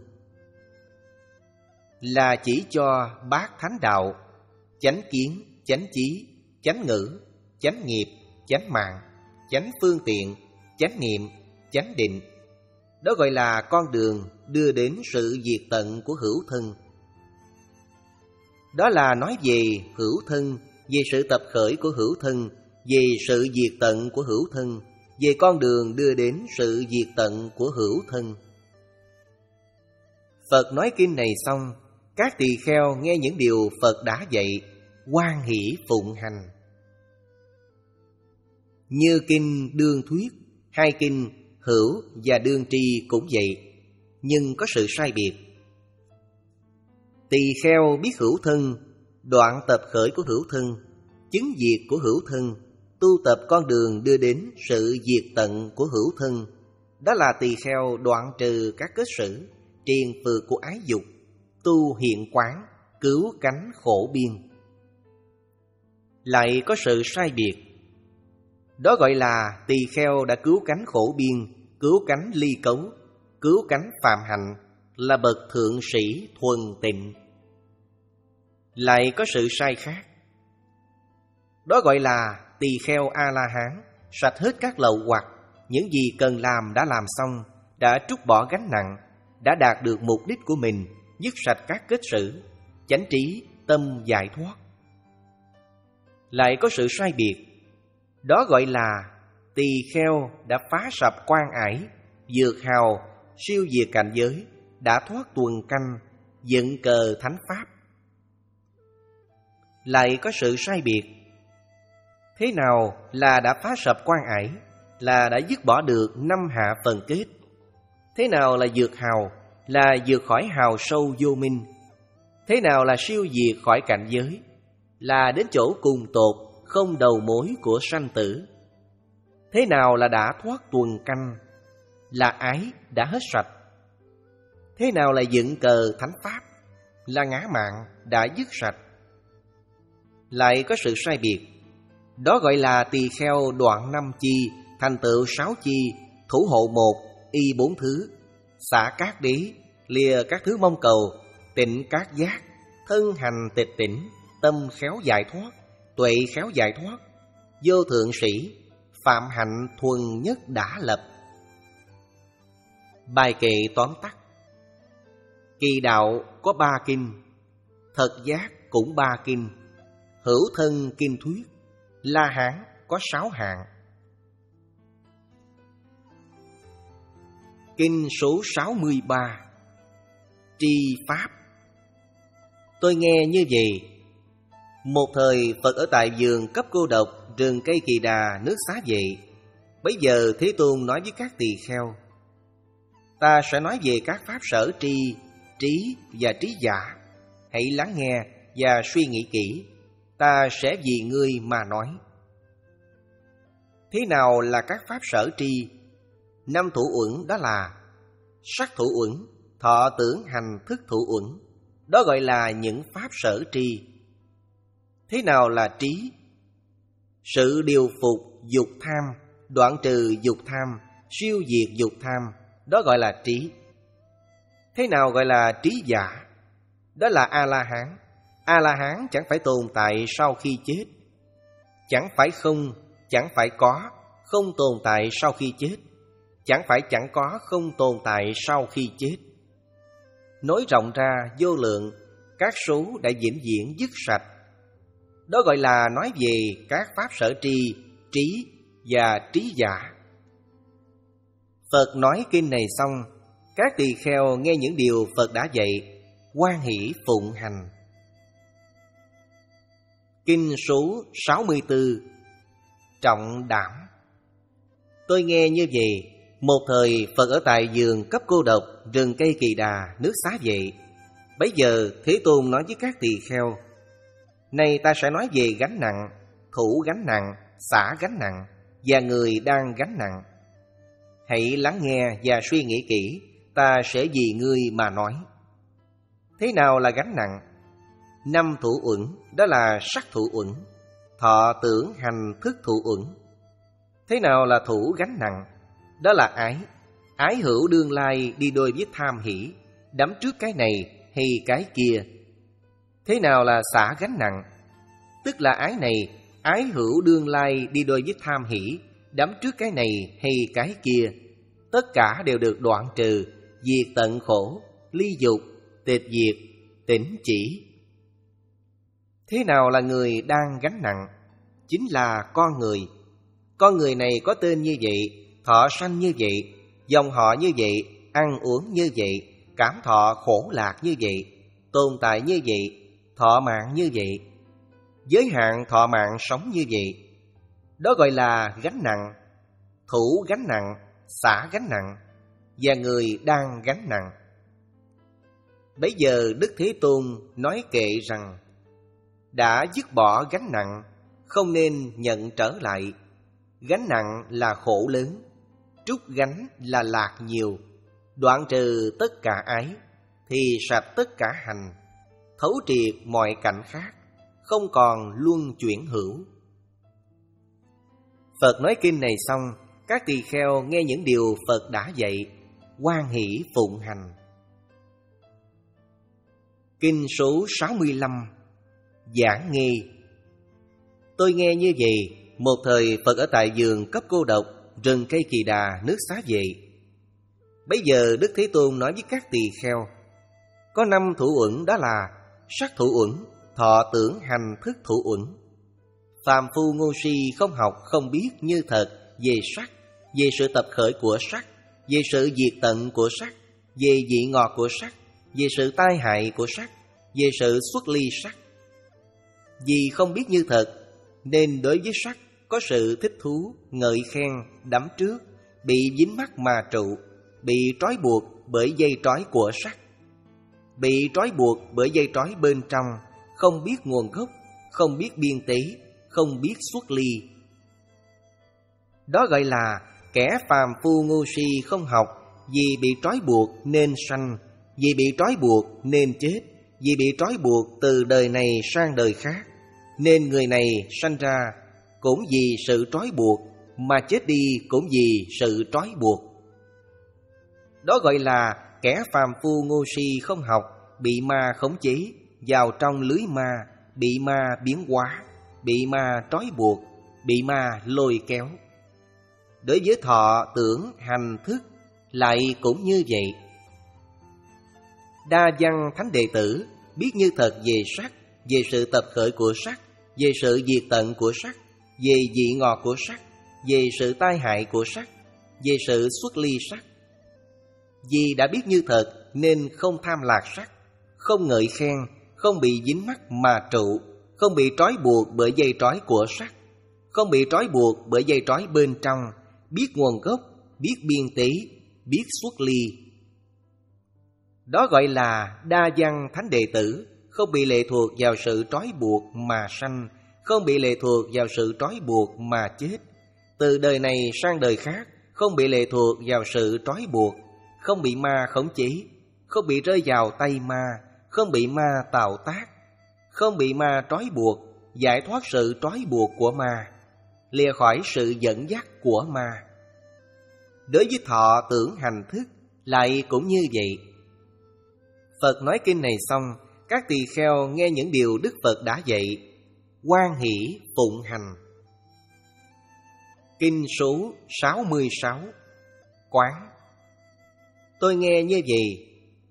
Là chỉ cho bát thánh đạo, chánh kiến, chánh trí, chánh ngữ, chánh nghiệp, chánh mạng, chánh phương tiện, chánh niệm, chánh định, đó gọi là con đường đưa đến sự diệt tận của hữu thân. Đó là nói về hữu thân, về sự tập khởi của hữu thân, về sự diệt tận của hữu thân, về con đường đưa đến sự diệt tận của hữu thân. Phật nói kinh này xong, các tỳ kheo nghe những điều Phật đã dạy, hoan hỷ phụng hành. Như kinh Đương Thuyết, hai kinh Hữu và Đương Tri cũng vậy, nhưng có sự sai biệt. Tỳ kheo biết hữu thân, đoạn tập khởi của hữu thân, chứng diệt của hữu thân, tu tập con đường đưa đến sự diệt tận của hữu thân, đó là tỳ kheo đoạn trừ các kết sử, triền phược của ái dục, tu hiện quán, cứu cánh khổ biên. Lại có sự sai biệt. Đó gọi là tỳ kheo đã cứu cánh khổ biên, cứu cánh ly cấu, cứu cánh phạm hạnh, là bậc thượng sĩ thuần tịnh. Lại có sự sai khác. Đó gọi là tỳ kheo A-la-hán, sạch hết các lậu hoặc, những gì cần làm đã làm xong, đã trút bỏ gánh nặng, đã đạt được mục đích của mình, dứt sạch các kết sử, chánh trí, tâm giải thoát. Lại có sự sai biệt. Đó gọi là tỳ kheo đã phá sập quan ải, vượt hào, siêu diệt cảnh giới, đã thoát tuần canh, dựng cờ thánh pháp. Lại có sự sai biệt. Thế nào là đã phá sập quan ải, là đã dứt bỏ được năm hạ phần kết. Thế nào là vượt hào, là vượt khỏi hào sâu vô minh. Thế nào là siêu diệt khỏi cảnh giới, là đến chỗ cùng tột, không đầu mối của sanh tử. Thế nào là đã thoát tuần canh, là ái đã hết sạch. Thế nào là dựng cờ thánh pháp, là ngã mạn đã dứt sạch. Lại có sự sai biệt. Đó gọi là tỳ kheo đoạn năm chi, thành tựu sáu chi, thủ hộ một, y bốn thứ, xả các đế, lìa các thứ mong cầu, tịnh các giác, thân hành tịch tỉnh, tâm khéo giải thoát, tuệ khéo giải thoát, vô thượng sĩ, phạm hạnh thuần nhất đã lập. Bài kệ tóm tắt. Kỳ đạo có ba kinh, thật giác cũng ba kinh, hữu thân kinh thuyết, La Hán có sáu hạng. Kinh số sáu mươi ba, Tri Pháp. Tôi nghe như vậy. Một thời Phật ở tại vườn cấp cô độc, rừng cây Kỳ Đà, nước Xá Vệ. Bấy giờ Thế Tôn nói với các tỳ kheo: Ta sẽ nói về các pháp sở tri, trí và trí giả. Hãy lắng nghe và suy nghĩ kỹ. Ta sẽ vì ngươi mà nói. Thế nào là các pháp sở tri? Năm thủ uẩn đó là sắc thủ uẩn, thọ tưởng hành thức thủ uẩn, đó gọi là những pháp sở tri. Thế nào là trí? Sự điều phục dục tham, đoạn trừ dục tham, siêu diệt dục tham, đó gọi là trí. Thế nào gọi là trí giả? Đó là A-la-hán. A-la-hán chẳng phải tồn tại sau khi chết, chẳng phải không, chẳng phải có, không tồn tại sau khi chết, chẳng phải chẳng có, không tồn tại sau khi chết. Nói rộng ra vô lượng, các số đã vĩnh viễn dứt sạch. Đó gọi là nói về các pháp sở tri, trí và trí giả. Phật nói kinh này xong, các tỳ kheo nghe những điều Phật đã dạy, hoan hỷ phụng hành. Kinh số sáu mươi tư. Trọng đảm. Tôi nghe như vậy, một thời Phật ở tại vườn cấp cô độc, rừng cây Kỳ Đà, nước Xá Vệ. Bấy giờ Thế Tôn nói với các tỳ kheo: Này ta sẽ nói về gánh nặng, thủ gánh nặng, xả gánh nặng và người đang gánh nặng. Hãy lắng nghe và suy nghĩ kỹ, ta sẽ vì ngươi mà nói. Thế nào là gánh nặng? Năm thủ uẩn, đó là sắc thủ uẩn, thọ tưởng hành thức thủ uẩn. Thế nào là thủ gánh nặng? Đó là ái. Ái hữu đương lai đi đôi với tham hỷ, đắm trước cái này hay cái kia. Thế nào là xả gánh nặng? Tức là ái này, ái hữu đương lai đi đôi với tham hỷ, đắm trước cái này hay cái kia. Tất cả đều được đoạn trừ, diệt tận khổ, ly dục, tịch diệt, tỉnh chỉ. Thế nào là người đang gánh nặng? Chính là con người. Con người này có tên như vậy, thọ sanh như vậy, dòng họ như vậy, ăn uống như vậy, cảm thọ khổ lạc như vậy, tồn tại như vậy, thọ mạng như vậy, giới hạn thọ mạng sống như vậy. Đó gọi là gánh nặng, thủ gánh nặng, xả gánh nặng và người đang gánh nặng. Bấy giờ Đức Thế Tôn nói kệ rằng: Đã dứt bỏ gánh nặng, không nên nhận trở lại. Gánh nặng là khổ lớn, trút gánh là lạc nhiều. Đoạn trừ tất cả ái, thì sạch tất cả hành, thấu triệt mọi cảnh khác, không còn luân chuyển hữu. Phật nói kinh này xong, các tỳ kheo nghe những điều Phật đã dạy, hoan hỷ phụng hành. Kinh số sáu mươi lăm. Giảng nghi. Tôi nghe như vậy, một thời Phật ở tại vườn cấp cô độc, rừng cây Kỳ Đà, nước Xá Vệ. Bấy giờ Đức Thế Tôn nói với các tỳ kheo: Có năm thủ uẩn, đó là sắc thủ uẩn, thọ tưởng hành thức thủ uẩn. Phàm phu ngu si không học không biết như thật về sắc, về sự tập khởi của sắc, về sự diệt tận của sắc, về vị ngọt của sắc, về sự tai hại của sắc, về sự xuất ly sắc. Vì không biết như thật, nên đối với sắc có sự thích thú, ngợi khen, đắm trước, bị dính mắc mà trụ, bị trói buộc bởi dây trói của sắc, bị trói buộc bởi dây trói bên trong, không biết nguồn gốc, không biết biên tế, không biết xuất ly. Đó gọi là kẻ phàm phu ngu si không học, vì bị trói buộc nên sanh, vì bị trói buộc nên chết, vì bị trói buộc từ đời này sang đời khác, nên người này sanh ra cũng vì sự trói buộc, mà chết đi cũng vì sự trói buộc. Đó gọi là kẻ phàm phu ngu si không học, bị ma khống chế, vào trong lưới ma, bị ma biến hóa, bị ma trói buộc, bị ma lôi kéo. Đối với thọ tưởng hành thức lại cũng như vậy. Đa văn thánh đệ tử biết như thật về sắc, về sự tập khởi của sắc, về sự diệt tận của sắc, về vị ngọt của sắc, về sự tai hại của sắc, về sự xuất ly sắc. Vì đã biết như thật nên không tham lạc sắc, không ngợi khen, không bị dính mắc mà trụ, không bị trói buộc bởi dây trói của sắc, không bị trói buộc bởi dây trói bên trong, biết nguồn gốc, biết biên tế, biết xuất ly. Đó gọi là đa văn thánh đệ tử, không bị lệ thuộc vào sự trói buộc mà sanh, không bị lệ thuộc vào sự trói buộc mà chết. Từ đời này sang đời khác, không bị lệ thuộc vào sự trói buộc, không bị ma khống chế, không bị rơi vào tay ma, không bị ma tạo tác, không bị ma trói buộc, giải thoát sự trói buộc của ma, lìa khỏi sự dẫn dắt của ma. Đối với thọ tưởng hành thức lại cũng như vậy. Phật nói kinh này xong, các tỳ kheo nghe những điều Đức Phật đã dạy, hoan hỷ phụng hành. Kinh số sáu mươi sáu. Quán. Tôi nghe như vậy.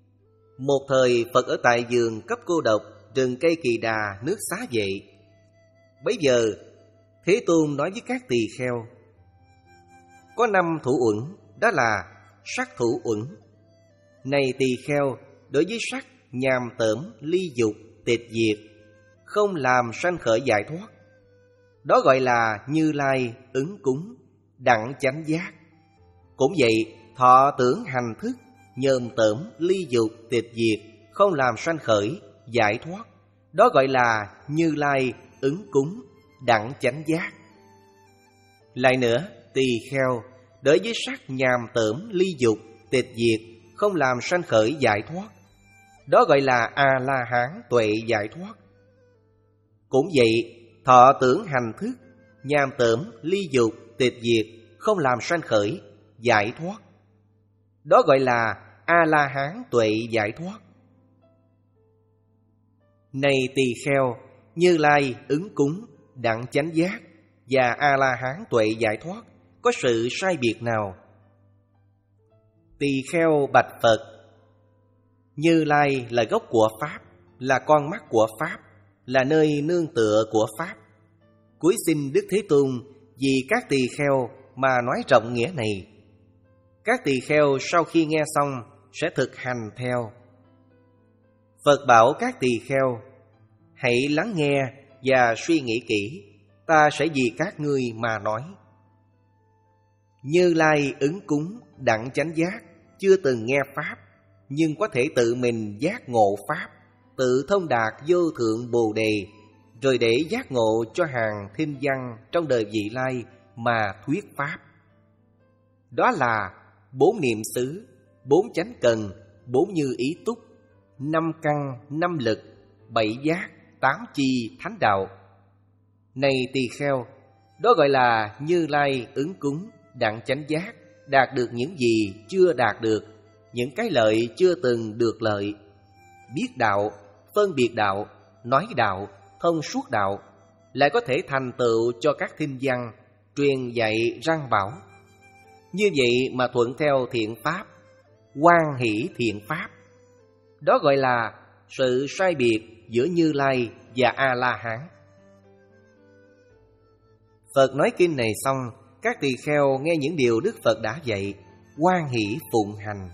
Một thời Phật ở tại vườn cấp cô độc, rừng cây Kỳ Đà, nước Xá Vệ. Bấy giờ Thế Tôn nói với các tỳ kheo: có năm thủ uẩn, đó là sắc thủ uẩn. Này tỳ kheo, đối với sắc, nhàm tởm, ly dục, tịch diệt, không làm sanh khởi giải thoát, đó gọi là Như Lai ứng cúng, đặng chánh giác. Cũng vậy, thọ tưởng hành thức, nhờm tởm, ly dục, tịch diệt, không làm sanh khởi giải thoát, đó gọi là Như Lai ứng cúng, đặng chánh giác. Lại nữa, tỳ kheo, đối với sắc, nhàm tởm, ly dục, tịch diệt, không làm sanh khởi giải thoát, đó gọi là A-la-hán tuệ giải thoát. Cũng vậy, thọ tưởng hành thức, nhàm tởm, ly dục, tịch diệt, không làm sanh khởi giải thoát, đó gọi là A-la-hán tuệ giải thoát. Này tỳ kheo, Như Lai ứng cúng, đặng chánh giác và A-la-hán tuệ giải thoát có sự sai biệt nào? Tỳ kheo bạch Phật: Như Lai là gốc của Pháp, là con mắt của Pháp, là nơi nương tựa của Pháp. Cúi xin Đức Thế Tôn vì các tỳ kheo mà nói rộng nghĩa này. Các tỳ kheo sau khi nghe xong sẽ thực hành theo. Phật bảo các tỳ kheo: hãy lắng nghe và suy nghĩ kỹ, ta sẽ vì các ngươi mà nói. Như Lai ứng cúng, đặng chánh giác, chưa từng nghe Pháp, nhưng có thể tự mình giác ngộ Pháp, tự thông đạt vô thượng Bồ Đề, rồi để giác ngộ cho hàng thinh văn trong đời vị lai mà thuyết Pháp. Đó là bốn niệm xứ, bốn chánh cần, bốn như ý túc, năm căn, năm lực, bảy giác, tám chi thánh đạo. Này tỳ kheo, đó gọi là Như Lai ứng cúng, đặng chánh giác, đạt được những gì chưa đạt được, những cái lợi chưa từng được lợi, biết đạo, phân biệt đạo, nói đạo, thông suốt đạo, lại có thể thành tựu cho các thinh văn, truyền dạy răng bảo. Như vậy mà thuận theo thiện pháp, hoan hỷ thiện pháp, đó gọi là sự sai biệt giữa Như Lai và A-la-hán. Phật nói kinh này xong, các tỳ kheo nghe những điều Đức Phật đã dạy, hoan hỷ phụng hành.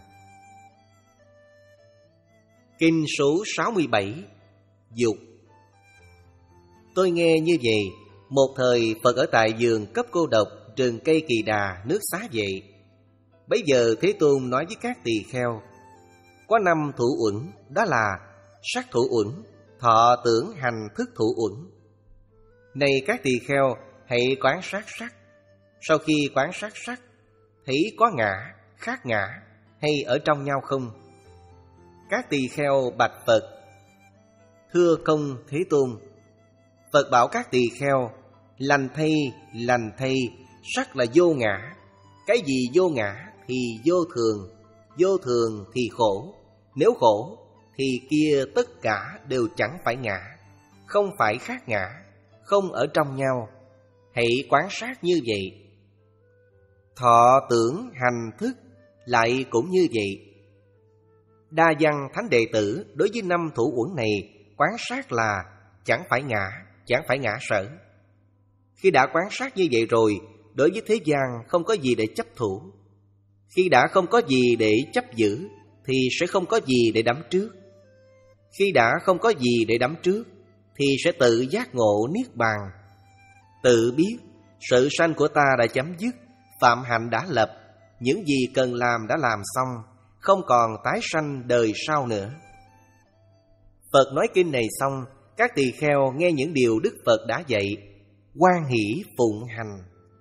Kinh số sáu mươi bảy, Dục. Tôi nghe như vậy, một thời Phật ở tại vườn cấp cô độc, rừng cây Kỳ Đà, nước Xá Vệ. Bấy giờ Thế Tôn nói với các tỳ kheo: có năm thủ uẩn, đó là sắc thủ uẩn, thọ tưởng hành thức thủ uẩn. Này các tỳ kheo, hãy quán sát sắc. Sau khi quán sát sắc, thấy có ngã, khác ngã, hay ở trong nhau không? Các tỳ kheo bạch Phật: thưa công Thế Tôn. Phật bảo các tỳ kheo: lành thay, lành thay, sắc là vô ngã. Cái gì vô ngã thì vô thường, vô thường thì khổ. Nếu khổ thì kia tất cả đều chẳng phải ngã, không phải khác ngã, không ở trong nhau. Hãy quán sát như vậy. Thọ tưởng hành thức lại cũng như vậy. Đa văn thánh đệ tử đối với năm thủ uẩn này quán sát là chẳng phải ngã, chẳng phải ngã sở. Khi đã quán sát như vậy rồi, đối với thế gian không có gì để chấp thủ. Khi đã không có gì để chấp giữ thì sẽ không có gì để đắm trước. Khi đã không có gì để đắm trước thì sẽ tự giác ngộ niết bàn. Tự biết sự sanh của ta đã chấm dứt, phạm hạnh đã lập, những gì cần làm đã làm xong, không còn tái sanh đời sau nữa. Phật nói kinh này xong, các tỳ kheo nghe những điều Đức Phật đã dạy, hoan hỷ phụng hành.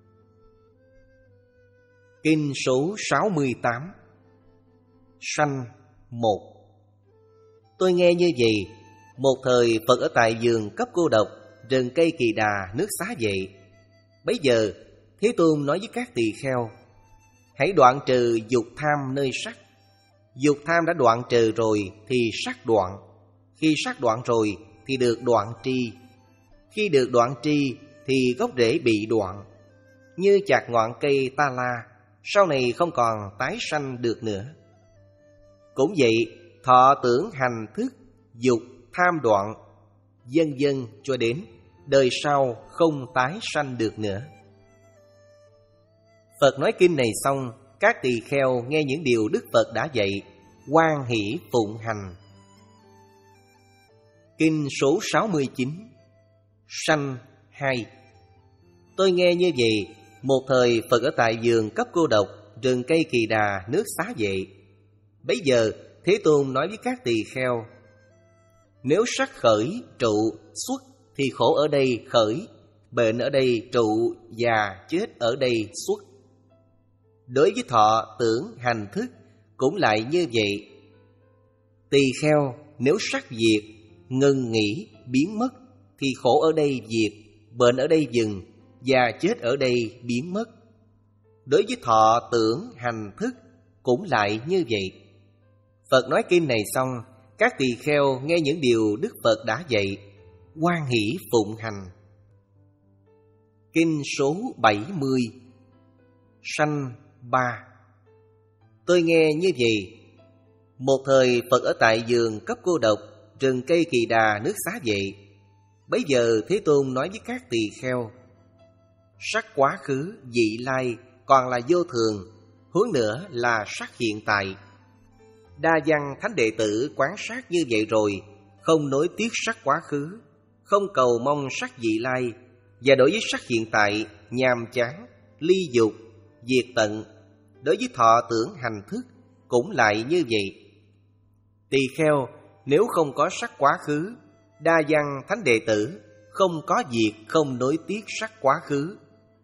Kinh số sáu mươi tám, Sanh một. Tôi nghe như vậy, một thời Phật ở tại vườn cấp cô độc, rừng cây Kỳ Đà, nước Xá Vệ. Bấy giờ Thế Tôn nói với các tỳ kheo: hãy đoạn trừ dục tham nơi sắc. Dục tham đã đoạn trừ rồi thì sắc đoạn. Khi sắc đoạn rồi thì được đoạn tri. Khi được đoạn tri thì gốc rễ bị đoạn. Như chạc ngọn cây ta la, sau này không còn tái sanh được nữa. Cũng vậy, thọ tưởng hành thức, dục tham đoạn, vân vân cho đến đời sau không tái sanh được nữa. Phật nói kinh này xong, các tỳ kheo nghe những điều Đức Phật đã dạy, hoan hỷ phụng hành. Kinh số sáu mươi chín. Sanh hai. Tôi nghe như vậy, một thời Phật ở tại vườn cấp cô độc, rừng cây Kỳ Đà, nước Xá Vệ. Bấy giờ Thế Tôn nói với các tỳ kheo: nếu sắc khởi trụ xuất thì khổ ở đây khởi, bệnh ở đây trụ, già chết ở đây xuất. Đối với thọ tưởng hành thức cũng lại như vậy. Tỳ kheo, nếu sắc diệt, ngừng nghỉ, biến mất thì khổ ở đây diệt, bệnh ở đây dừng, già chết ở đây biến mất. Đối với thọ tưởng hành thức cũng lại như vậy. Phật nói kinh này xong, các tỳ kheo nghe những điều Đức Phật đã dạy, hoan hỷ phụng hành. Kinh số bảy mươi. Sanh ba. Tôi nghe như vậy, một thời Phật ở tại vườn cấp cô độc, rừng cây Kỳ Đà, nước Xá Vệ. Bấy giờ Thế Tôn nói với các tỳ kheo: sắc quá khứ vị lai còn là vô thường, huống nữa là sắc hiện tại. Đa văn thánh đệ tử quán sát như vậy rồi, không nối tiếc sắc quá khứ, không cầu mong sắc vị lai, và đối với sắc hiện tại nhàm chán, ly dục, diệt tận. Đối với thọ tưởng hành thức cũng lại như vậy. Tỳ kheo, nếu không có sắc quá khứ, đa văn thánh đệ tử không có diệt, không nối tiếc sắc quá khứ.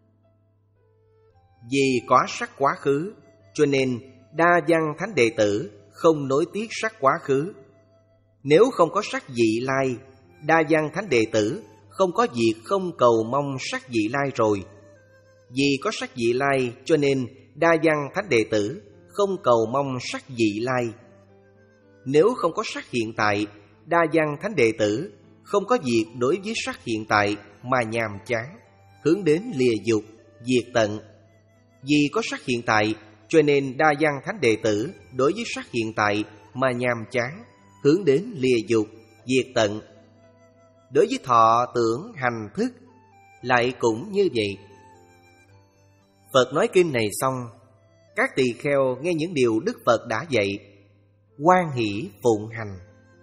Vì có sắc quá khứ, cho nên đa văn thánh đệ tử không nối tiếc sắc quá khứ. Nếu không có sắc vị lai, đa văn thánh đệ tử không có việc không cầu mong sắc vị lai rồi. Vì có sắc vị lai, cho nên đa văn thánh đệ tử không cầu mong sắc vị lai. Nếu không có sắc hiện tại, đa văn thánh đệ tử không có việc đối với sắc hiện tại mà nhàm chán, hướng đến lìa dục, diệt tận. Vì có sắc hiện tại, cho nên đa văn thánh đệ tử đối với sắc hiện tại mà nhàm chán, hướng đến lìa dục, diệt tận. Đối với thọ tưởng hành thức lại cũng như vậy. Phật nói kinh này xong, các tỳ kheo nghe những điều Đức Phật đã dạy, hoan hỷ phụng hành.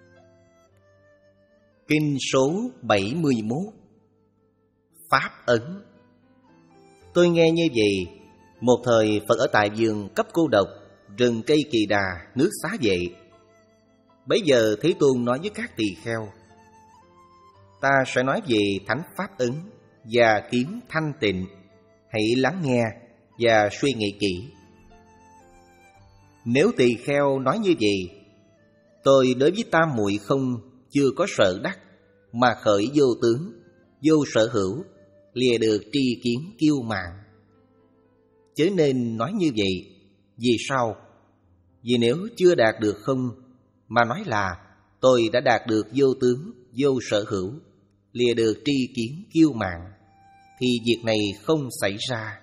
Kinh số bảy mươi mốt. Pháp ấn. Tôi nghe như vậy, một thời Phật ở tại vườn cấp cô độc, rừng cây Kỳ Đà, nước Xá Vệ. Bấy giờ Thế Tôn nói với các tỳ kheo: ta sẽ nói về thánh pháp ấn và kiếm thanh tịnh, hãy lắng nghe và suy nghĩ kỹ. Nếu tỳ kheo nói như vậy, tôi đối với tam muội không chưa có sợ đắc, mà khởi vô tướng, vô sở hữu, lìa được tri kiến kiêu mạn. Chớ nên nói như vậy. Vì sao? Vì nếu chưa đạt được không, mà nói là tôi đã đạt được vô tướng, vô sở hữu, lìa được tri kiến kiêu mạn, thì việc này không xảy ra.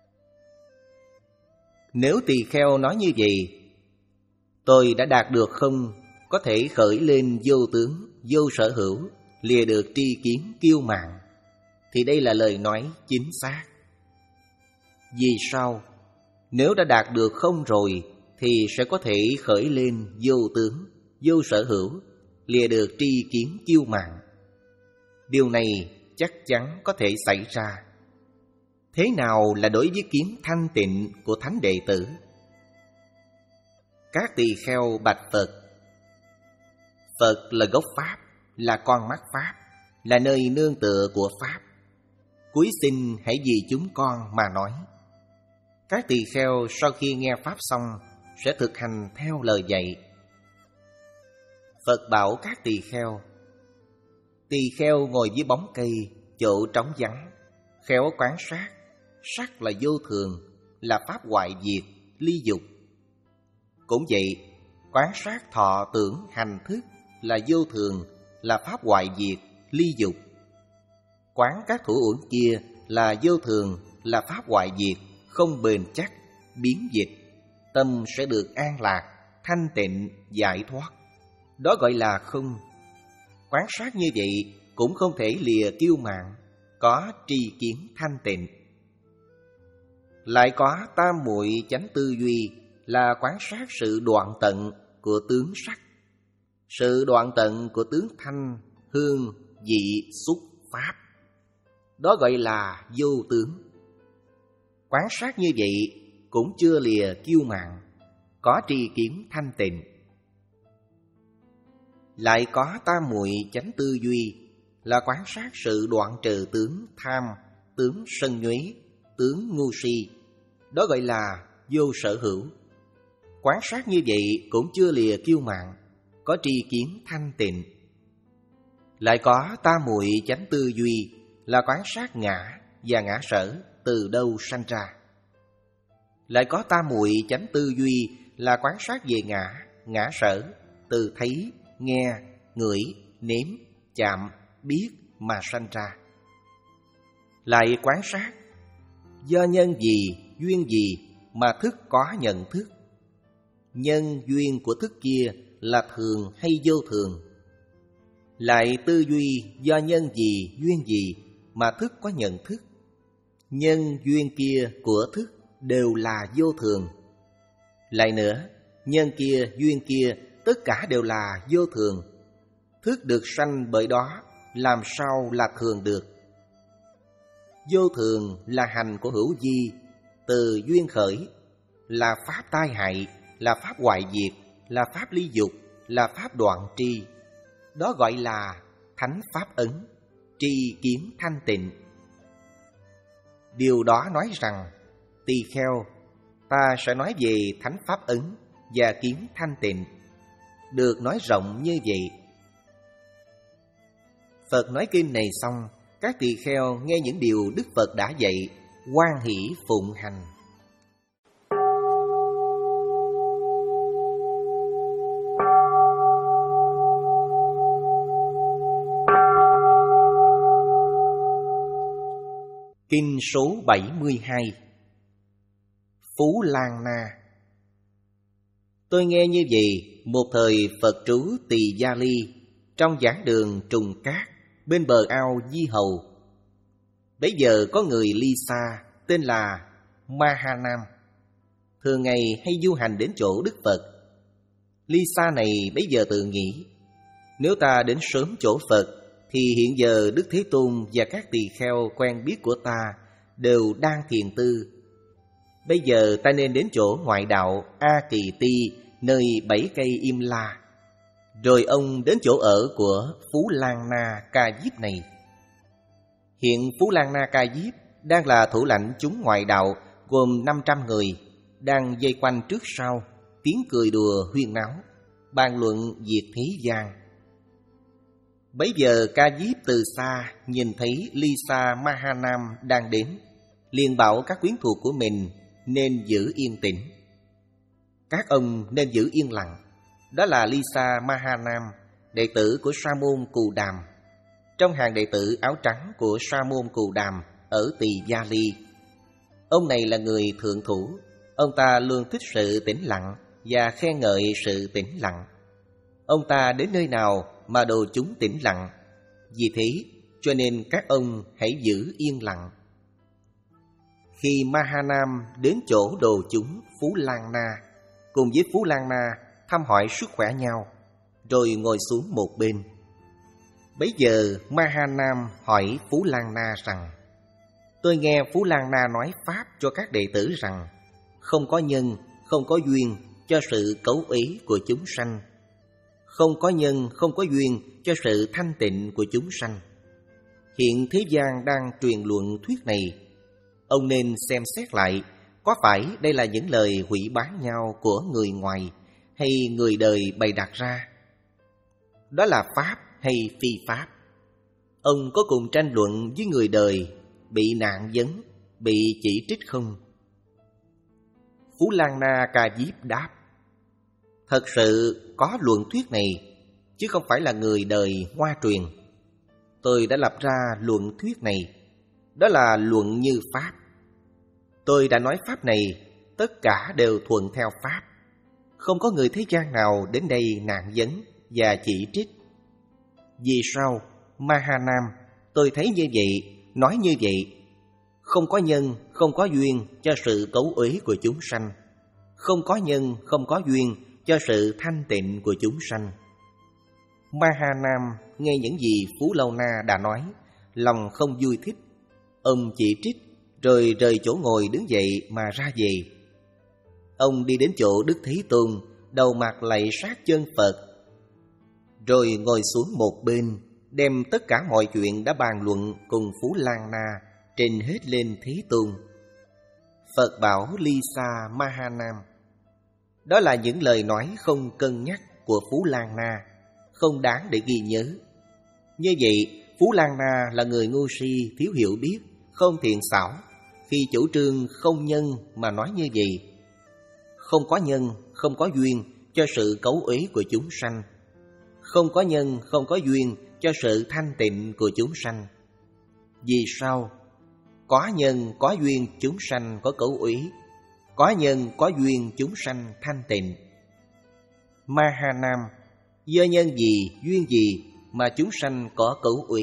Nếu tỳ kheo nói như vậy, tôi đã đạt được không, có thể khởi lên vô tướng, vô sở hữu, lìa được tri kiến kiêu mạn, thì đây là lời nói chính xác. Vì sao? Nếu đã đạt được không rồi, thì sẽ có thể khởi lên vô tướng, vô sở hữu, lìa được tri kiến kiêu mạn. Điều này chắc chắn có thể xảy ra. Thế nào là đối với kiến thanh tịnh của thánh đệ tử? Các tỳ kheo bạch Phật: Phật là gốc Pháp, là con mắt Pháp, là nơi nương tựa của Pháp. Cúi xin hãy vì chúng con mà nói. Các tỳ kheo sau khi nghe Pháp xong sẽ thực hành theo lời dạy. Phật bảo các tỳ kheo: tỳ kheo ngồi dưới bóng cây, chỗ trống vắng, khéo quán sát. Sắc là vô thường, là pháp hoại diệt, ly dục. Cũng vậy, quán sát thọ tưởng hành thức là vô thường, là pháp hoại diệt, ly dục. Quán các thủ uẩn kia là vô thường, là pháp hoại diệt, không bền chắc, biến dịch. Tâm sẽ được an lạc, thanh tịnh, giải thoát. Đó gọi là không. Quán sát như vậy cũng không thể lìa kiêu mạn, có tri kiến thanh tịnh. Lại có tam muội chánh tư duy, là quán sát sự đoạn tận của tướng sắc, sự đoạn tận của tướng thanh, hương, vị, xúc, pháp. Đó gọi là vô tướng. Quán sát như vậy cũng chưa lìa kiêu mạn, có tri kiến thanh tịnh. Lại có tam muội chánh tư duy, là quán sát sự đoạn trừ tướng tham, tướng sân nhuế, tướng ngu si. Đó gọi là vô sở hữu. Quán sát như vậy cũng chưa lìa kiêu mạn, có tri kiến thanh tịnh. Lại có tam muội chánh tư duy, là quán sát ngã và ngã sở từ đâu sanh ra. Lại có tam muội chánh tư duy, là quán sát về ngã, ngã sở từ thấy, nghe, ngửi, nếm, chạm, biết mà sanh ra. Lại quán sát do nhân gì, duyên gì mà thức có nhận thức. Nhân duyên của thức kia là thường hay vô thường. Lại tư duy do nhân gì, duyên gì mà thức có nhận thức. Nhân duyên kia của thức đều là vô thường. Lại nữa, nhân kia, duyên kia tất cả đều là vô thường. Thức được sanh bởi đó, làm sao là thường được? Vô thường là hành của hữu vi, từ duyên khởi, là pháp tai hại, là pháp hoại diệt, là pháp ly dục, là pháp đoạn tri. Đó gọi là thánh pháp ấn, tri kiến thanh tịnh. Điều đó nói rằng, tỳ kheo, ta sẽ nói về thánh pháp ấn và kiến thanh tịnh. Được nói rộng như vậy. Phật nói kinh này xong, các tỳ kheo nghe những điều Đức Phật đã dạy, hoan hỷ phụng hành. Kinh số bảy mươi hai. Phú Lan Na. Tôi nghe như vậy, một thời Phật trú Tỳ Gia Ly, trong giảng đường Trùng Cát, bên bờ ao Di Hầu. Bấy giờ có người ly xa, tên là Mahanam, thường ngày hay du hành đến chỗ Đức Phật. Ly xa này bấy giờ tự nghĩ, nếu ta đến sớm chỗ Phật, thì hiện giờ Đức Thế Tôn và các tỳ kheo quen biết của ta đều đang thiền tư. Bây giờ ta nên đến chỗ ngoại đạo A Kỳ Ti, nơi bảy cây Im La. Rồi ông đến chỗ ở của Phú Lan Na Ca Diếp này. Hiện Phú Lan Na Ca Diếp đang là thủ lãnh chúng ngoại đạo, gồm năm trăm người, đang vây quanh trước sau, tiếng cười đùa huyên náo, bàn luận việc thế gian. Bấy giờ Ca Diếp từ xa nhìn thấy Lisa Mahanam đang đến, liền bảo các quyến thuộc của mình nên giữ yên tĩnh. Các ông nên giữ yên lặng. Đó là Lisa Mahanam, đệ tử của Sa môn Cù Đàm, trong hàng đệ tử áo trắng của Sa môn Cù Đàm ở Tỳ Gia Ly. Ông này là người thượng thủ. Ông ta luôn thích sự tĩnh lặng và khen ngợi sự tĩnh lặng. Ông ta đến nơi nào mà đồ chúng tĩnh lặng. Vì thế cho nên các ông hãy giữ yên lặng. Khi Mahanam đến chỗ đồ chúng Phú Lan Na, cùng với Phú Lan Na thăm hỏi sức khỏe nhau, rồi ngồi xuống một bên. Bấy giờ Mahanam hỏi Phú Lan Na rằng, tôi nghe Phú Lan Na nói pháp cho các đệ tử rằng, không có nhân, không có duyên cho sự cấu ý của chúng sanh, không có nhân, không có duyên cho sự thanh tịnh của chúng sanh. Hiện thế gian đang truyền luận thuyết này, ông nên xem xét lại, có phải đây là những lời hủy bán nhau của người ngoài hay người đời bày đặt ra? Đó là pháp hay phi pháp? Ông có cùng tranh luận với người đời, bị nạn vấn, bị chỉ trích không? Phú Lan Na Ca Diếp đáp, thật sự có luận thuyết này, chứ không phải là người đời hoa truyền. Tôi đã lập ra luận thuyết này, đó là luận như pháp. Tôi đã nói pháp này, tất cả đều thuận theo pháp. Không có người thế gian nào đến đây nạn vấn và chỉ trích. Vì sao? Mahanam, tôi thấy như vậy, nói như vậy. Không có nhân, không có duyên cho sự cấu uế của chúng sanh. Không có nhân, không có duyên cho sự thanh tịnh của chúng sanh. Mahanam nghe những gì Phú Lâu Na đã nói, lòng không vui thích. Ông chỉ trích, rồi rời chỗ ngồi đứng dậy mà ra về. Ông đi đến chỗ Đức Thế Tôn, đầu mặt lạy sát chân Phật, rồi ngồi xuống một bên, đem tất cả mọi chuyện đã bàn luận cùng Phú Lan Na trình hết lên Thế Tôn. Phật bảo Lisa Mahanam, đó là những lời nói không cân nhắc của Phú Lan Na, không đáng để ghi nhớ. Như vậy, Phú Lan Na là người ngu si, thiếu hiểu biết, không thiện xảo, khi chủ trương không nhân mà nói như vậy. Không có nhân, không có duyên cho sự cấu uế của chúng sanh. Không có nhân, không có duyên cho sự thanh tịnh của chúng sanh. Vì sao? Có nhân, có duyên chúng sanh có cấu uế. Có nhân, có duyên chúng sanh thanh tịnh. Mahanam, do nhân gì, duyên gì mà chúng sanh có cấu uế?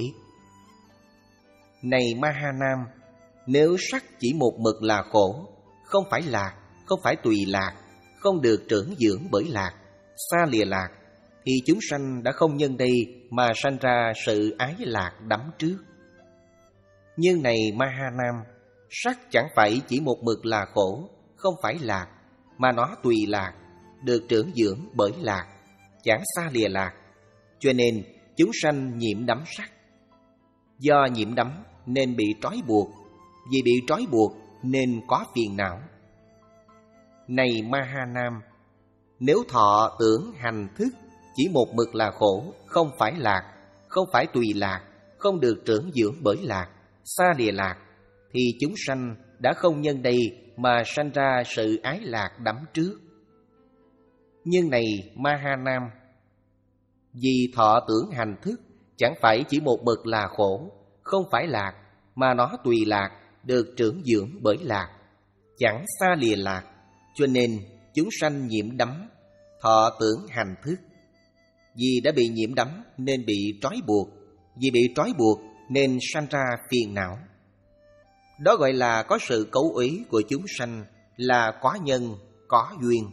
Này Mahanam, nếu sắc chỉ một mực là khổ, không phải lạc, không phải tùy lạc, không được trưởng dưỡng bởi lạc, xa lìa lạc, thì chúng sanh đã không nhân đây mà sanh ra sự ái lạc đắm trước. Nhưng này Mahanam, sắc chẳng phải chỉ một mực là khổ, không phải lạc, mà nó tùy lạc, được trưởng dưỡng bởi lạc, chẳng xa lìa lạc, cho nên chúng sanh nhiễm đắm sắc. Do nhiễm đắm nên bị trói buộc, vì bị trói buộc nên có phiền não. Này Mahanam, nếu thọ tưởng hành thức chỉ một mực là khổ, không phải lạc, không phải tùy lạc, không được trưởng dưỡng bởi lạc, xa lìa lạc, thì chúng sanh đã không nhân đây mà sanh ra sự ái lạc đắm trước. Nhưng này Mahanam, vì thọ tưởng hành thức chẳng phải chỉ một mực là khổ, không phải lạc, mà nó tùy lạc, được trưởng dưỡng bởi lạc, chẳng xa lìa lạc, cho nên chúng sanh nhiễm đắm, thọ tưởng hành thức. Vì đã bị nhiễm đắm nên bị trói buộc, vì bị trói buộc nên sanh ra phiền não. Đó gọi là có sự cấu uế của chúng sanh, là có nhân, có duyên.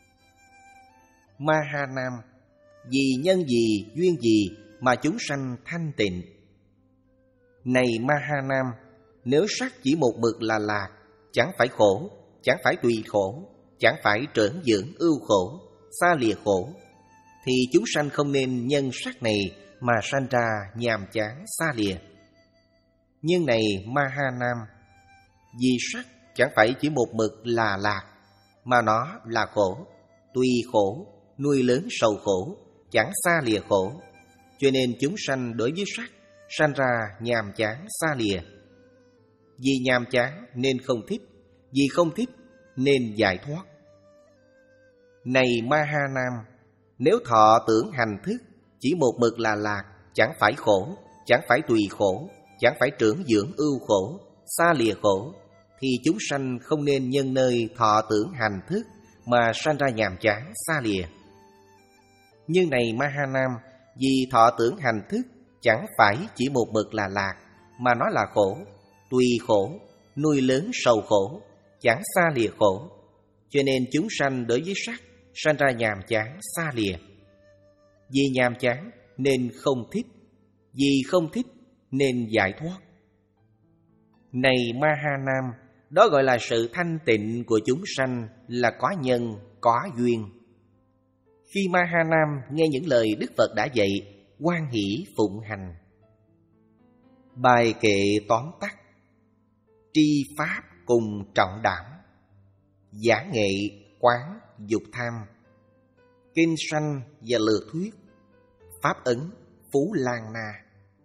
Mahanam, vì nhân gì, duyên gì mà chúng sanh thanh tịnh? Này Mahanam, nếu sắc chỉ một mực là lạc, chẳng phải khổ, chẳng phải tùy khổ, chẳng phải trưởng dưỡng ưu khổ, xa lìa khổ, thì chúng sanh không nên nhân sắc này mà sanh ra nhàm chán xa lìa. Nhưng này Mahanam, vì sắc chẳng phải chỉ một mực là lạc, mà nó là khổ, tùy khổ, nuôi lớn sầu khổ, chẳng xa lìa khổ, cho nên chúng sanh đối với sắc sanh ra nhàm chán xa lìa. Vì nhàm chán nên không thích, vì không thích nên giải thoát. Này Mahanam, nếu thọ tưởng hành thức chỉ một mực là lạc, chẳng phải khổ, chẳng phải tùy khổ, chẳng phải trưởng dưỡng ưu khổ, xa lìa khổ, thì chúng sanh không nên nhân nơi thọ tưởng hành thức mà sanh ra nhàm chán xa lìa. Nhưng này Mahanam, vì thọ tưởng hành thức chẳng phải chỉ một mực là lạc, mà nó là khổ, tùy khổ, nuôi lớn sầu khổ, chẳng xa lìa khổ, cho nên chúng sanh đối với sắc sanh ra nhàm chán xa lìa. Vì nhàm chán nên không thích, vì không thích nên giải thoát. Này Mahanam, đó gọi là sự thanh tịnh của chúng sanh, là có nhân, có duyên. Khi Mahanam nghe những lời Đức Phật đã dạy, hoan hỷ phụng hành. Bài kệ tóm tắt: tri pháp cùng trọng đảm, giả nghệ quán dục tham, kinh sanh và lược thuyết, pháp ấn Phú Lan Na.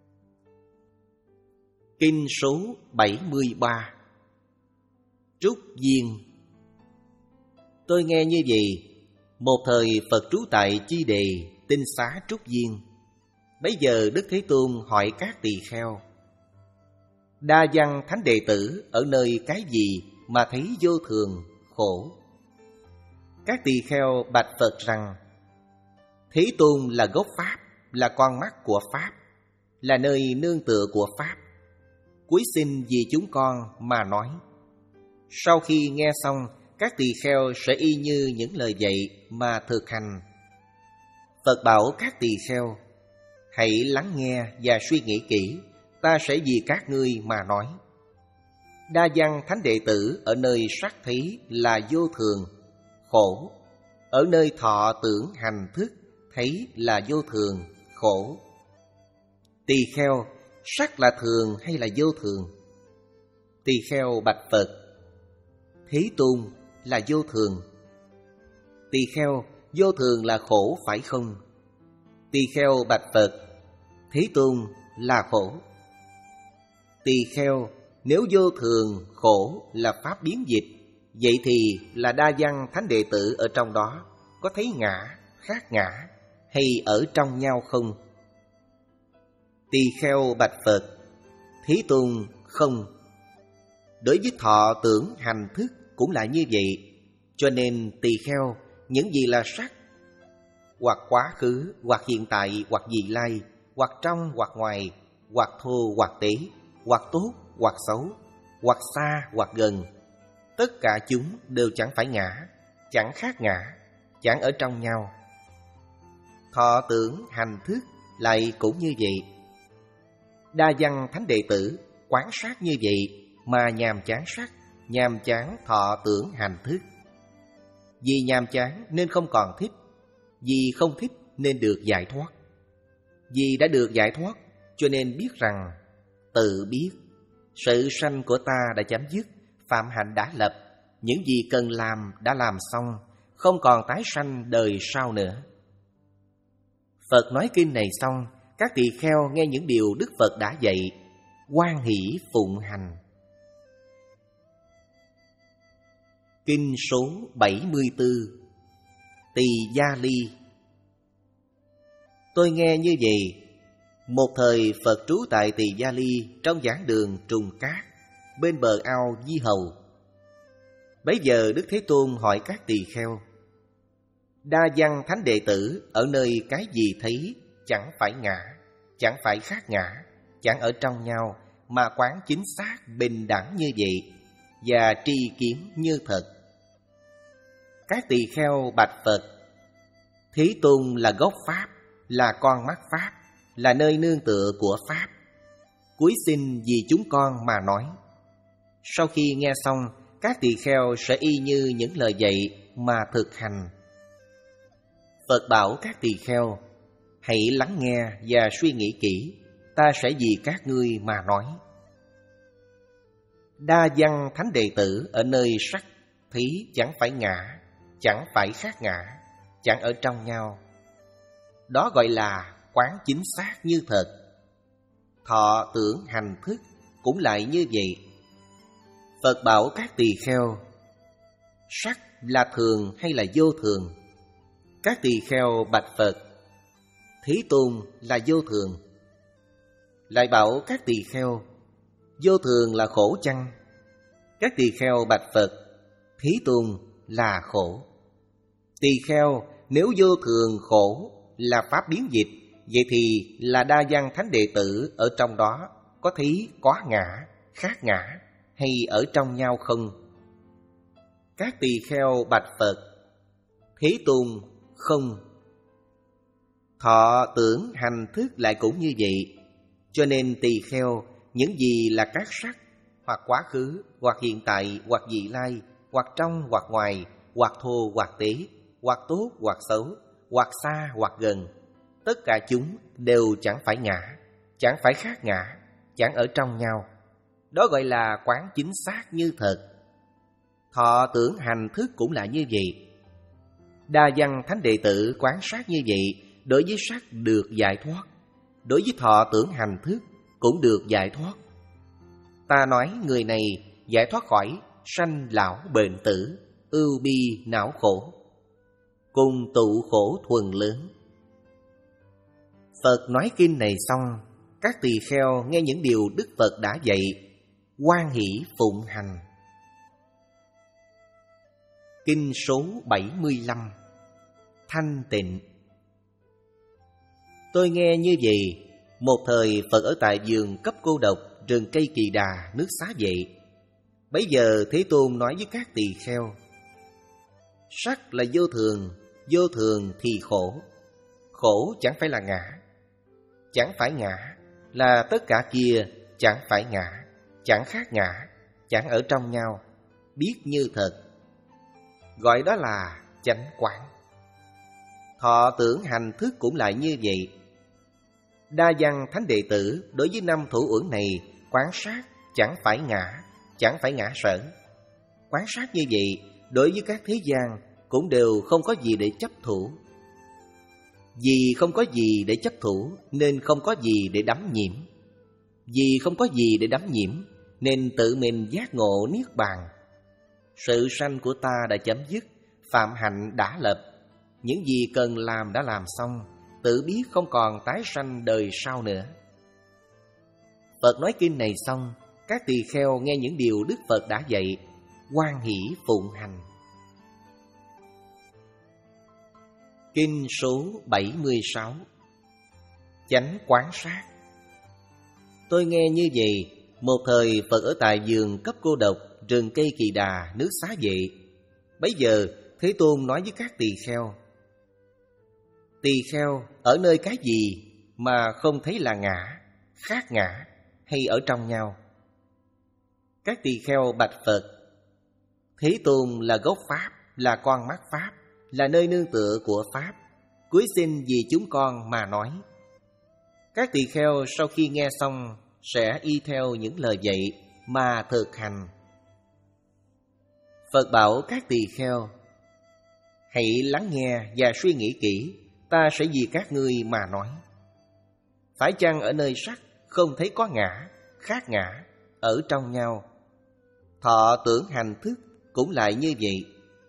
Kinh số bảy mươi ba. Trúc Viên. Tôi nghe như vậy, một thời Phật trú tại Chi Đề, Tinh Xá Trúc Viên. Bấy giờ Đức Thế Tôn hỏi các tỳ kheo: đa văn thánh đệ tử ở nơi cái gì mà thấy vô thường, khổ? Các tỳ kheo bạch Phật rằng: Thế Tôn là gốc Pháp, là con mắt của Pháp, là nơi nương tựa của Pháp. Cúi xin vì chúng con mà nói. Sau khi nghe xong, các tỳ kheo sẽ y như những lời dạy mà thực hành. Phật bảo các tỳ kheo, hãy lắng nghe và suy nghĩ kỹ, ta sẽ vì các ngươi mà nói. Đa văn thánh đệ tử ở nơi sắc thấy là vô thường, khổ. Ở nơi thọ tưởng hành thức thấy là vô thường, khổ. Tỳ kheo, sắc là thường hay là vô thường? Tỳ kheo bạch Phật, Thế Tôn là vô thường. Tỳ kheo, vô thường là khổ phải không? Tỳ kheo bạch Phật, Thế Tôn là khổ. Tỳ kheo, nếu vô thường, khổ là pháp biến dịch, vậy thì là đa văn thánh đệ tử ở trong đó có thấy ngã, khác ngã hay ở trong nhau không? Tỳ kheo bạch Phật, Thế Tôn không. Đối với thọ tưởng hành thức cũng là như vậy. Cho nên tỳ kheo, những gì là sắc, hoặc quá khứ, hoặc hiện tại, hoặc vị lai, hoặc trong, hoặc ngoài, hoặc thô, hoặc tế, hoặc tốt, hoặc xấu, hoặc xa, hoặc gần, tất cả chúng đều chẳng phải ngã, chẳng khác ngã, chẳng ở trong nhau. Thọ tưởng hành thức lại cũng như vậy. Đa văn thánh đệ tử quán sát như vậy mà nhàm chán sắc, nhàm chán thọ tưởng hành thức. Vì nhàm chán nên không còn thích, vì không thích nên được giải thoát. Vì đã được giải thoát cho nên biết rằng tự biết sự sanh của ta đã chấm dứt, phạm hạnh đã lập, những gì cần làm đã làm xong, không còn tái sanh đời sau nữa. Phật nói kinh này xong, các tỳ kheo nghe những điều Đức Phật đã dạy, hoan hỷ phụng hành. Kinh số bảy mươi tư. Tỳ Gia Ly. Tôi nghe như vậy. Một thời Phật trú tại Tỳ Gia Ly trong giảng đường Trùng Cát, bên bờ ao Di Hầu. Bấy giờ Đức Thế Tôn hỏi các tỳ kheo: đa văn thánh đệ tử ở nơi cái gì thấy chẳng phải ngã, chẳng phải khác ngã, chẳng ở trong nhau, mà quán chính xác bình đẳng như vậy, và tri kiến như thật. Các tỳ kheo bạch Phật: Thế Tôn là gốc Pháp, là con mắt Pháp, là nơi nương tựa của Pháp. Cúi xin vì chúng con mà nói. Sau khi nghe xong, các tỳ kheo sẽ y như những lời dạy mà thực hành. Phật bảo các tỳ kheo: hãy lắng nghe và suy nghĩ kỹ, ta sẽ vì các ngươi mà nói. Đa văn thánh đệ tử ở nơi sắc thấy chẳng phải ngã, chẳng phải khác ngã, chẳng ở trong nhau. Đó gọi là quán chính xác như thật. Thọ tưởng hành thức cũng lại như vậy. Phật bảo các tỳ kheo: sắc là thường hay là vô thường? Các tỳ kheo bạch Phật: Thế Tôn là vô thường. Lại bảo các tỳ kheo: vô thường là khổ chăng? Các tỳ kheo bạch Phật: Thế Tôn là khổ. Tỳ kheo, nếu vô thường khổ là pháp biến dịch, vậy thì là đa văn thánh đệ tử ở trong đó có thấy có ngã, khác ngã hay ở trong nhau không? Các tỳ kheo bạch Phật: Thế Tôn không. Thọ tưởng hành thức lại cũng như vậy. Cho nên tỳ kheo, những gì là các sắc, hoặc quá khứ, hoặc hiện tại, hoặc vị lai, hoặc trong, hoặc ngoài, hoặc thô, hoặc tế, hoặc tốt, hoặc xấu, hoặc xa, hoặc gần, tất cả chúng đều chẳng phải ngã, chẳng phải khác ngã, chẳng ở trong nhau. Đó gọi là quán chính xác như thật. Thọ tưởng hành thức cũng là như vậy. Đa văn thánh đệ tử quán sát như vậy, đối với sắc được giải thoát, đối với thọ tưởng hành thức cũng được giải thoát. Ta nói người này giải thoát khỏi sanh lão bệnh tử, ưu bi não khổ, cùng tụ khổ thuần lớn. Phật nói kinh này xong, các tỳ kheo nghe những điều Đức Phật đã dạy, hoan hỷ phụng hành. Kinh số bảy mươi lăm. Thanh tịnh. Tôi nghe như vậy, một thời Phật ở tại vườn cấp cô độc, rừng cây Kỳ Đà, nước Xá Vệ. Bấy giờ Thế Tôn nói với các tỳ kheo: sắc là vô thường, vô thường thì khổ. Khổ chẳng phải là ngã. Chẳng phải ngã là tất cả kia chẳng phải ngã, chẳng khác ngã, chẳng ở trong nhau, biết như thật. Gọi đó là chánh quán. Thọ tưởng hành thức cũng lại như vậy. Đa văn thánh đệ tử đối với năm thủ uẩn này quán sát chẳng phải ngã, chẳng phải ngã sở. Quán sát như vậy đối với các thế gian cũng đều không có gì để chấp thủ. Vì không có gì để chấp thủ nên không có gì để đắm nhiễm. Vì không có gì để đắm nhiễm nên tự mình giác ngộ niết bàn. Sự sanh của ta đã chấm dứt, phạm hạnh đã lập. Những gì cần làm đã làm xong, tự biết không còn tái sanh đời sau nữa. Phật nói kinh này xong, các tỳ kheo nghe những điều Đức Phật đã dạy, hoan hỷ phụng hành. Kinh số bảy mươi sáu. Chánh quán sát. Tôi nghe như vậy, một thời Phật ở tại vườn cấp cô độc, rừng cây Kỳ Đà, nước Xá Vệ. Bấy giờ Thế Tôn nói với các tỳ kheo: tỳ kheo ở nơi cái gì mà không thấy là ngã, khác ngã hay ở trong nhau? Các tỳ kheo bạch Phật: Thế Tôn là gốc Pháp, là con mắt Pháp, là nơi nương tựa của Pháp. Cúi xin vì chúng con mà nói. Các tỳ kheo sau khi nghe xong sẽ y theo những lời dạy mà thực hành. Phật bảo các tỳ kheo: hãy lắng nghe và suy nghĩ kỹ, ta sẽ vì các ngươi mà nói. Phải chăng ở nơi sắc không thấy có ngã, khác ngã, ở trong nhau? Thọ tưởng hành thức cũng lại như vậy.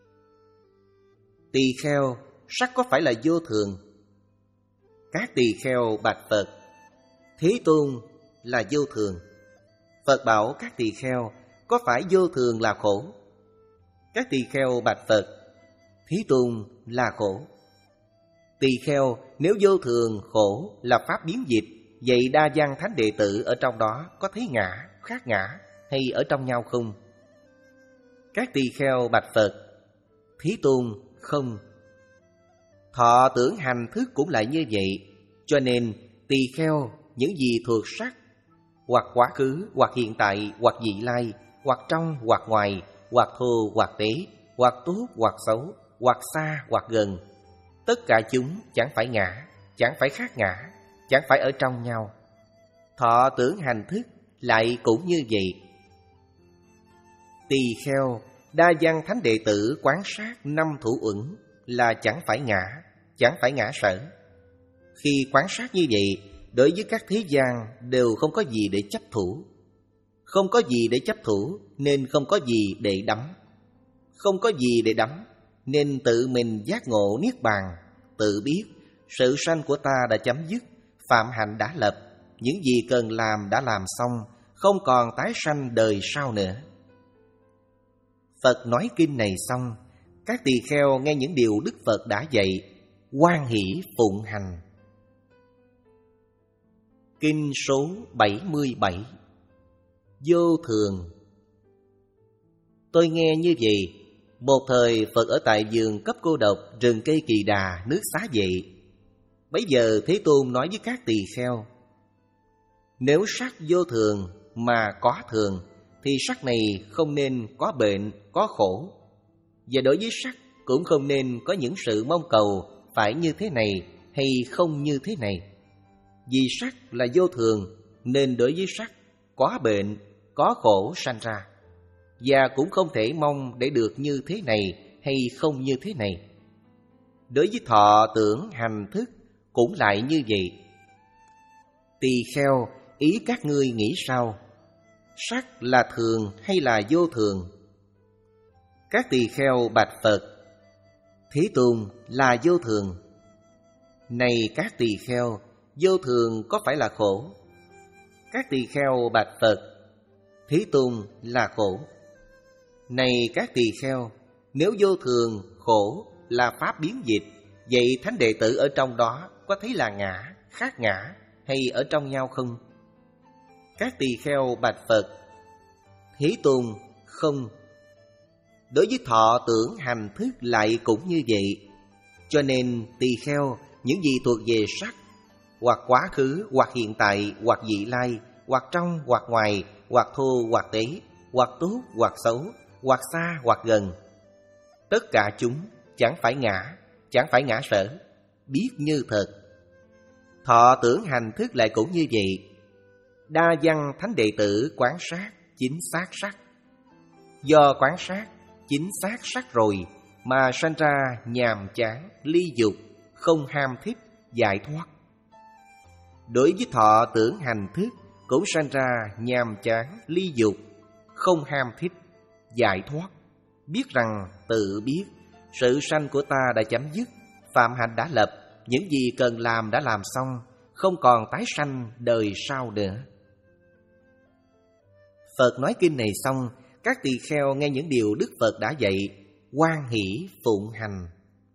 Tỳ kheo, sắc có phải là vô thường? Các tỳ kheo bạch Phật: Thế Tôn là vô thường. Phật bảo các tỳ kheo: có phải vô thường là khổ? Các tỳ kheo bạch Phật: Thế Tôn là khổ. Tỳ kheo, nếu vô thường khổ là pháp biến dịch, vậy đa văn thánh đệ tử ở trong đó có thấy ngã, khác ngã hay ở trong nhau không? Các tỳ kheo bạch Phật: Thế Tôn không. Thọ tưởng hành thức cũng lại như vậy. Cho nên tỳ kheo, những gì thuộc sắc, hoặc quá khứ, hoặc hiện tại, hoặc vị lai, hoặc trong, hoặc ngoài, hoặc thô, hoặc tế, hoặc tốt, hoặc xấu, hoặc xa, hoặc gần, tất cả chúng chẳng phải ngã, chẳng phải khác ngã, chẳng phải ở trong nhau. Thọ tưởng hành thức lại cũng như vậy. Tỳ kheo, đa văn thánh đệ tử quán sát năm thủ uẩn là chẳng phải ngã, chẳng phải ngã sở. Khi quán sát như vậy, đối với các thế gian đều không có gì để chấp thủ. Không có gì để chấp thủ nên không có gì để đắm. Không có gì để đắm nên tự mình giác ngộ niết bàn. Tự biết sự sanh của ta đã chấm dứt, phạm hạnh đã lập. Những gì cần làm đã làm xong, không còn tái sanh đời sau nữa. Phật nói kinh này xong, các tỳ kheo nghe những điều Đức Phật đã dạy, hoan hỷ phụng hành. Kinh số bảy mươi bảy. Vô thường. Tôi nghe như vậy, một thời Phật ở tại vườn cấp cô độc, rừng cây Kỳ Đà, nước Xá Vệ. Bấy giờ Thế Tôn nói với các tỳ kheo: nếu sắc vô thường mà có thường, thì sắc này không nên có bệnh, có khổ. Và đối với sắc cũng không nên có những sự mong cầu phải như thế này hay không như thế này. Vì sắc là vô thường nên đối với sắc có bệnh, có khổ sanh ra. Và cũng không thể mong để được như thế này hay không như thế này. Đối với thọ tưởng hành thức cũng lại như vậy. Tỳ kheo, ý các ngươi nghĩ sao? Sắc là thường hay là vô thường? Các tỳ kheo bạch Phật: Thế Tôn là vô thường. Này các tỳ kheo, vô thường có phải là khổ? Các tỳ kheo bạch Phật: Thế Tôn là khổ. Này các tỳ kheo, nếu vô thường khổ là pháp biến dịch, vậy thánh đệ tử ở trong đó có thấy là ngã, khác ngã hay ở trong nhau không? Các tỳ kheo bạch Phật: Thế Tôn, không. Đối với thọ tưởng hành thức lại cũng như vậy. Cho nên tỳ kheo, những gì thuộc về sắc, hoặc quá khứ, hoặc hiện tại, hoặc vị lai, hoặc trong, hoặc ngoài, hoặc thô, hoặc tế, hoặc tốt, hoặc xấu, hoặc xa, hoặc gần, tất cả chúng chẳng phải ngã, chẳng phải ngã sở, biết như thật. Thọ tưởng hành thức lại cũng như vậy. Đa văn thánh đệ tử quán sát chính xác sắc. Do quán sát chính xác sắc rồi mà sanh ra nhàm chán, ly dục, không ham thích, giải thoát. Đối với thọ tưởng hành thức cũng sanh ra nhàm chán, ly dục, không ham thích, giải thoát. Biết rằng tự biết sự sanh của ta đã chấm dứt, phạm hạnh đã lập, những gì cần làm đã làm xong, không còn tái sanh đời sau nữa. Phật nói kinh này xong, các tỳ kheo nghe những điều Đức Phật đã dạy, hoan hỷ phụng hành.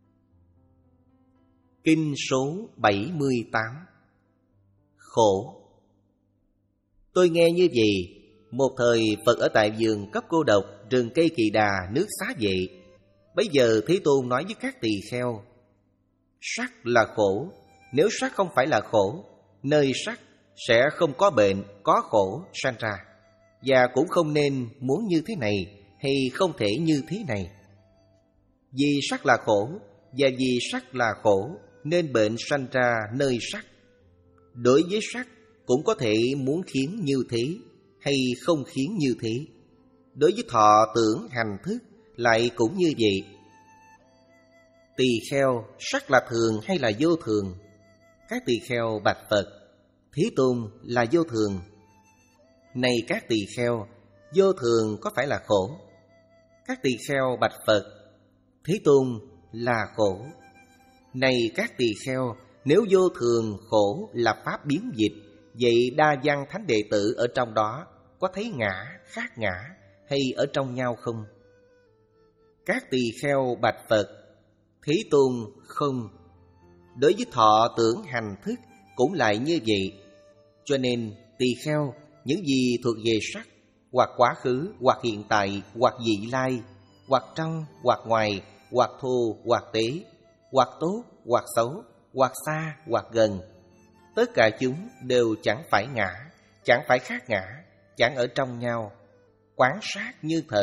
Kinh số bảy mươi tám. Khổ. Tôi nghe như vậy, một thời Phật ở tại vườn cấp cô độc, rừng cây Kỳ Đà, nước Xá Vệ. Bấy giờ Thế Tôn nói với các tỳ kheo: Sắc là khổ. Nếu sắc không phải là khổ, nơi sắc sẽ không có bệnh, có khổ sanh ra. Và cũng không nên muốn như thế này hay không thể như thế này. Vì sắc là khổ, và vì sắc là khổ nên bệnh sanh ra nơi sắc. Đối với sắc cũng có thể muốn khiến như thế hay không khiến như thế. Đối với thọ tưởng hành thức lại cũng như vậy. Tỳ kheo, sắc là thường hay là vô thường? Các tỳ kheo bạch Phật: Thế Tôn, là vô thường. Này các tỳ kheo, vô thường có phải là khổ? Các tỳ kheo bạch Phật: Thế Tôn, là khổ. Này các tỳ kheo, nếu vô thường khổ là pháp biến dịch, vậy đa văn thánh đệ tử ở trong đó có thấy ngã, khác ngã hay ở trong nhau không? Các tỳ kheo bạch Phật: Thế Tôn, không. Đối với thọ tưởng hành thức cũng lại như vậy. Cho nên tỳ kheo, những gì thuộc về sắc, hoặc quá khứ, hoặc hiện tại, hoặc vị lai, hoặc trong, hoặc ngoài, hoặc thô, hoặc tế, hoặc tốt, hoặc xấu, hoặc xa, hoặc gần, tất cả chúng đều chẳng phải ngã, chẳng phải khác ngã, chẳng ở trong nhau, quán sát như thật.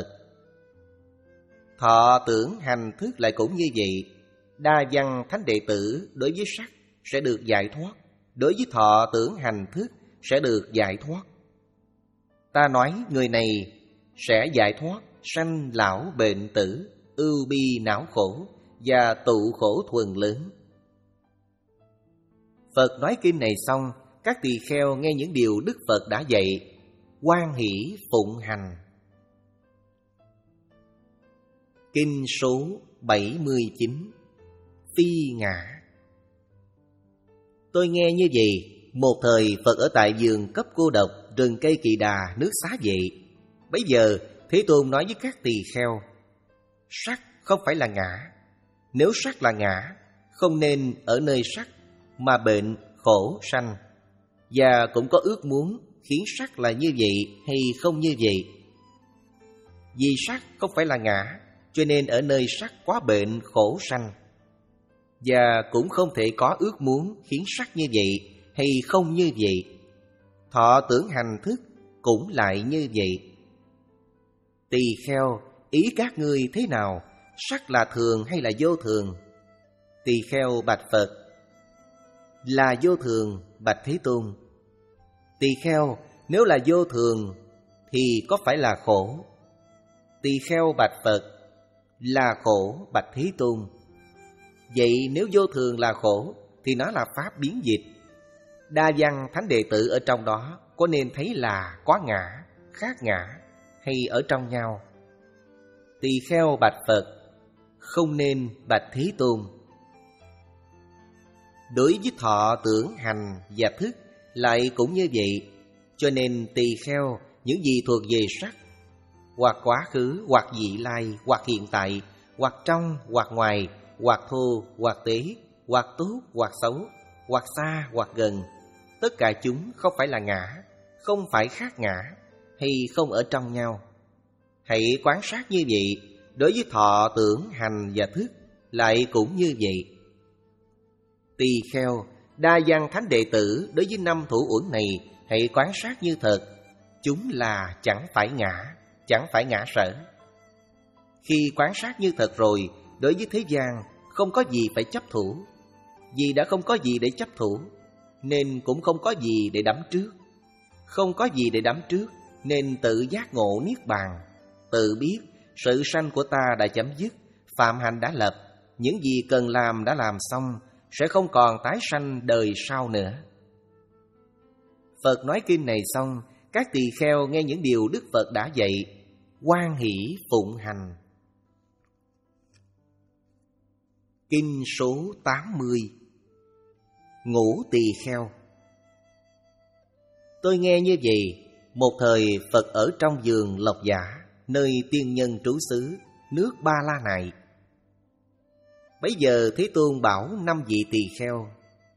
Thọ tưởng hành thức lại cũng như vậy. Đa văn thánh đệ tử đối với sắc sẽ được giải thoát, đối với thọ tưởng hành thức sẽ được giải thoát. Ta nói người này sẽ giải thoát sanh lão bệnh tử, ưu bi não khổ và tụ khổ thuần lớn. Phật nói kinh này xong, các tỳ kheo nghe những điều Đức Phật đã dạy, hoan hỷ phụng hành. Kinh số bảy mươi chín. Phi ngã. Tôi nghe như vậy, một thời Phật ở tại vườn cấp cô độc, rừng cây Kỳ Đà, nước Xá Vệ. Bấy giờ Thế Tôn nói với các tỳ kheo: Sắc không phải là ngã. Nếu sắc là ngã, không nên ở nơi sắc mà bệnh khổ sanh. Và cũng có ước muốn khiến sắc là như vậy hay không như vậy. Vì sắc không phải là ngã, cho nên ở nơi sắc có bệnh khổ sanh. Và cũng không thể có ước muốn khiến sắc như vậy hay không như vậy. Thọ tưởng hành thức cũng lại như vậy. Tỳ kheo, ý các ngươi thế nào? Sắc là thường hay là vô thường? Tỳ kheo bạch Phật: Là vô thường, bạch Thế Tôn. Tỳ kheo, nếu là vô thường thì có phải là khổ? Tỳ kheo bạch Phật: Là khổ, bạch Thế Tôn. Vậy nếu vô thường là khổ thì nó là pháp biến dịch. Đa văn thánh đệ tử ở trong đó có nên thấy là có ngã, khác ngã hay ở trong nhau? Tỳ kheo bạch Phật: Không nên, bạch Thế Tôn. Đối với thọ tưởng hành và thức lại cũng như vậy. Cho nên tỳ kheo, những gì thuộc về sắc, hoặc quá khứ, hoặc vị lai, hoặc hiện tại, hoặc trong, hoặc ngoài, hoặc thô, hoặc tế, hoặc tốt, hoặc xấu, hoặc xa, hoặc gần, tất cả chúng không phải là ngã, không phải khác ngã, hay không ở trong nhau. Hãy quán sát như vậy, đối với thọ, tưởng, hành và thức lại cũng như vậy. Tỳ kheo, đa văn thánh đệ tử đối với năm thủ uẩn này hãy quán sát như thật. Chúng là chẳng phải ngã, chẳng phải ngã sở. Khi quán sát như thật rồi, đối với thế gian không có gì phải chấp thủ. Vì đã không có gì để chấp thủ, nên cũng không có gì để đắm trước. Không có gì để đắm trước, nên tự giác ngộ niết bàn. Tự biết sự sanh của ta đã chấm dứt, phạm hạnh đã lập, những gì cần làm đã làm xong, sẽ không còn tái sanh đời sau nữa. Phật nói kinh này xong, các tỳ kheo nghe những điều Đức Phật đã dạy, hoan hỷ phụng hành. Kinh số tám mươi. Ngũ tỳ kheo. Tôi nghe như vậy, một thời Phật ở trong vườn Lộc Giả, nơi tiên nhân trú xứ, nước Ba La Nại. Bấy giờ Thế Tôn bảo năm vị tỳ kheo: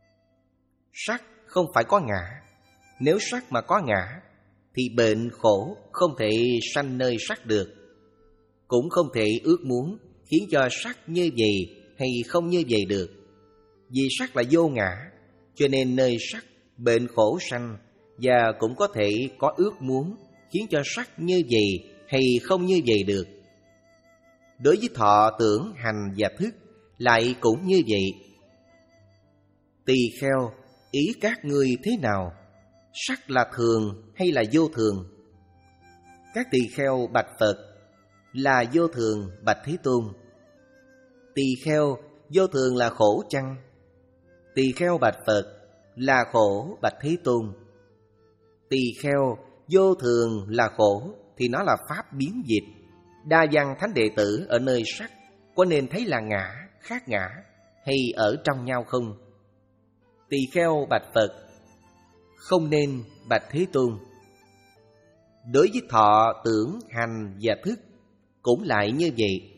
sắc không phải có ngã. Nếu sắc mà có ngã, thì bệnh khổ không thể sanh nơi sắc được, cũng không thể ước muốn khiến cho sắc như vậy hay không như vậy được. Vì sắc là vô ngã, cho nên nơi sắc bệnh khổ sanh, và cũng có thể có ước muốn khiến cho sắc như vậy hay không như vậy được. Đối với thọ, tưởng, hành và thức lại cũng như vậy. Tỳ kheo, ý các ngươi thế nào? Sắc là thường hay là vô thường? Các tỳ kheo bạch Phật: là vô thường, bạch Thế Tôn. Tỳ kheo, vô thường là khổ chăng? Tỳ kheo bạch Phật: là khổ, bạch Thế Tôn. Tỳ kheo, vô thường là khổ thì nó là pháp biến dịch. Đa văn thánh đệ tử ở nơi sắc có nên thấy là ngã, khác ngã, hay ở trong nhau không? Tỳ kheo bạch Phật: không nên, bạch Thế Tôn. Đối với thọ, tưởng, hành và thức cũng lại như vậy.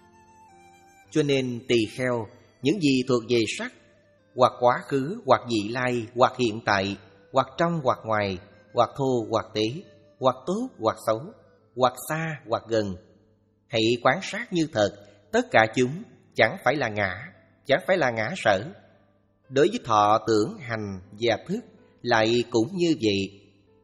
Cho nên tỳ kheo, những gì thuộc về sắc, hoặc quá khứ, hoặc vị lai, hoặc hiện tại, hoặc trong, hoặc ngoài, hoặc thô, hoặc tế, hoặc tốt, hoặc xấu, hoặc xa, hoặc gần, hãy quán sát như thật. Tất cả chúng chẳng phải là ngã, chẳng phải là ngã sở. Đối với thọ, tưởng, hành và thức lại cũng như vậy.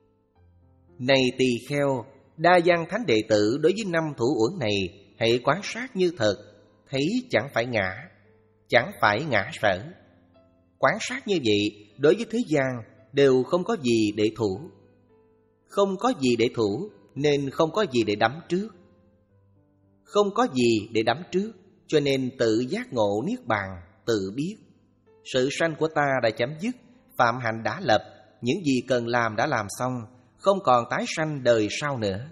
Này tỳ kheo, đa văn thánh đệ tử đối với năm thủ uẩn này hãy quán sát như thật, thấy chẳng phải ngã, chẳng phải ngã sở. Quán sát như vậy, đối với thế gian đều không có gì để thủ. Không có gì để thủ, nên không có gì để đắm trước. Không có gì để đắm trước, cho nên tự giác ngộ niết bàn. Tự biết sự sanh của ta đã chấm dứt, phạm hạnh đã lập, những gì cần làm đã làm xong, không còn tái sanh đời sau nữa.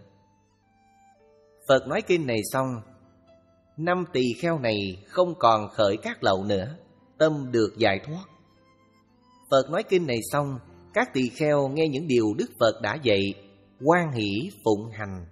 Phật nói kinh này xong, năm tỳ kheo này không còn khởi các lậu nữa, tâm được giải thoát. Phật nói kinh này xong, các tỳ kheo nghe những điều Đức Phật đã dạy, hoan hỷ phụng hành.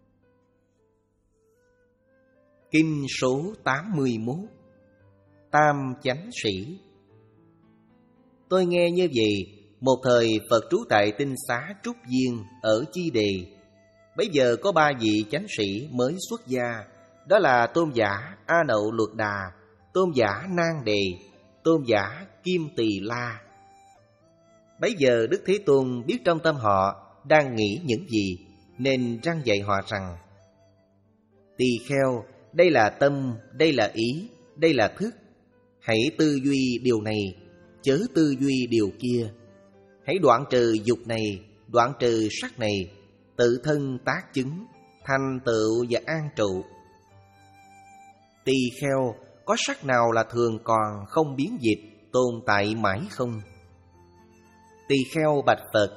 Kinh số tám mươi mốt. Tam chánh sĩ. Tôi nghe như vậy, một thời Phật trú tại tinh xá Trúc Viên ở Chi Đề. Bấy giờ có ba vị chánh sĩ mới xuất gia, đó là tôn giả A Nậu Luật Đà, tôn giả Nan Đề, tôn giả Kim Tỳ La. Bấy giờ Đức Thế Tôn biết trong tâm họ đang nghĩ những gì, nên răn dạy họ rằng: tỳ kheo, đây là tâm, đây là ý, đây là thức. Hãy tư duy điều này, chớ tư duy điều kia. Hãy đoạn trừ dục này, đoạn trừ sắc này, tự thân tác chứng, thành tựu và an trụ. Tỳ kheo, có sắc nào là thường còn không biến dịch, tồn tại mãi không? Tỳ kheo bạch Phật: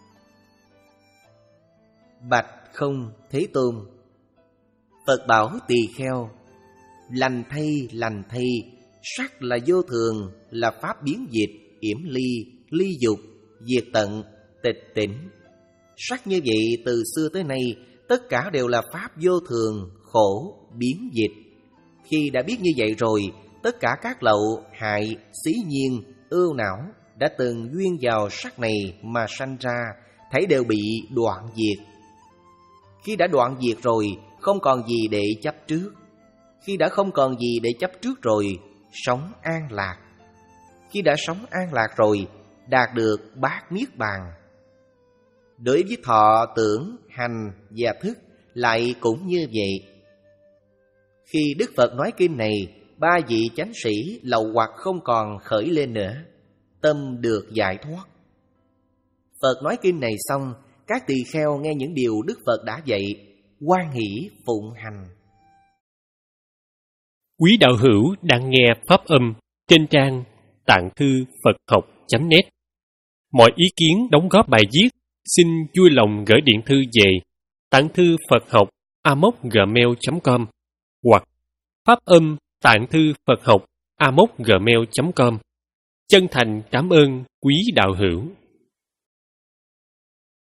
bạch không, Thế Tôn. Phật bảo tỳ kheo: lành thay, lành thay, sắc là vô thường, là pháp biến dịch, yểm ly, ly dục, diệt tận, tịch tỉnh. Sắc như vậy từ xưa tới nay tất cả đều là pháp vô thường, khổ, biến dịch. Khi đã biết như vậy rồi, tất cả các lậu, hại, xí nhiên, ưu não đã từng duyên vào sắc này mà sanh ra, thấy đều bị đoạn diệt. Khi đã đoạn diệt rồi, không còn gì để chấp trước. Khi đã không còn gì để chấp trước rồi, sống an lạc. Khi đã sống an lạc rồi, đạt được bát niết bàn. Đối với thọ, tưởng, hành và thức lại cũng như vậy. Khi Đức Phật nói kinh này, ba vị chánh sĩ lậu hoặc không còn khởi lên nữa, tâm được giải thoát. Phật nói kinh này xong, các tỳ kheo nghe những điều Đức Phật đã dạy, hoan hỷ phụng hành. Quý đạo hữu đang nghe pháp âm trên trang tạng thư Phật học chấm net. Mọi ý kiến đóng góp bài viết xin vui lòng gửi điện thư về tạng thư Phật học a mốc gmail chấm com hoặc pháp âm tạng thư Phật học a mốc gmail chấm com. Chân thành cảm ơn quý đạo hữu.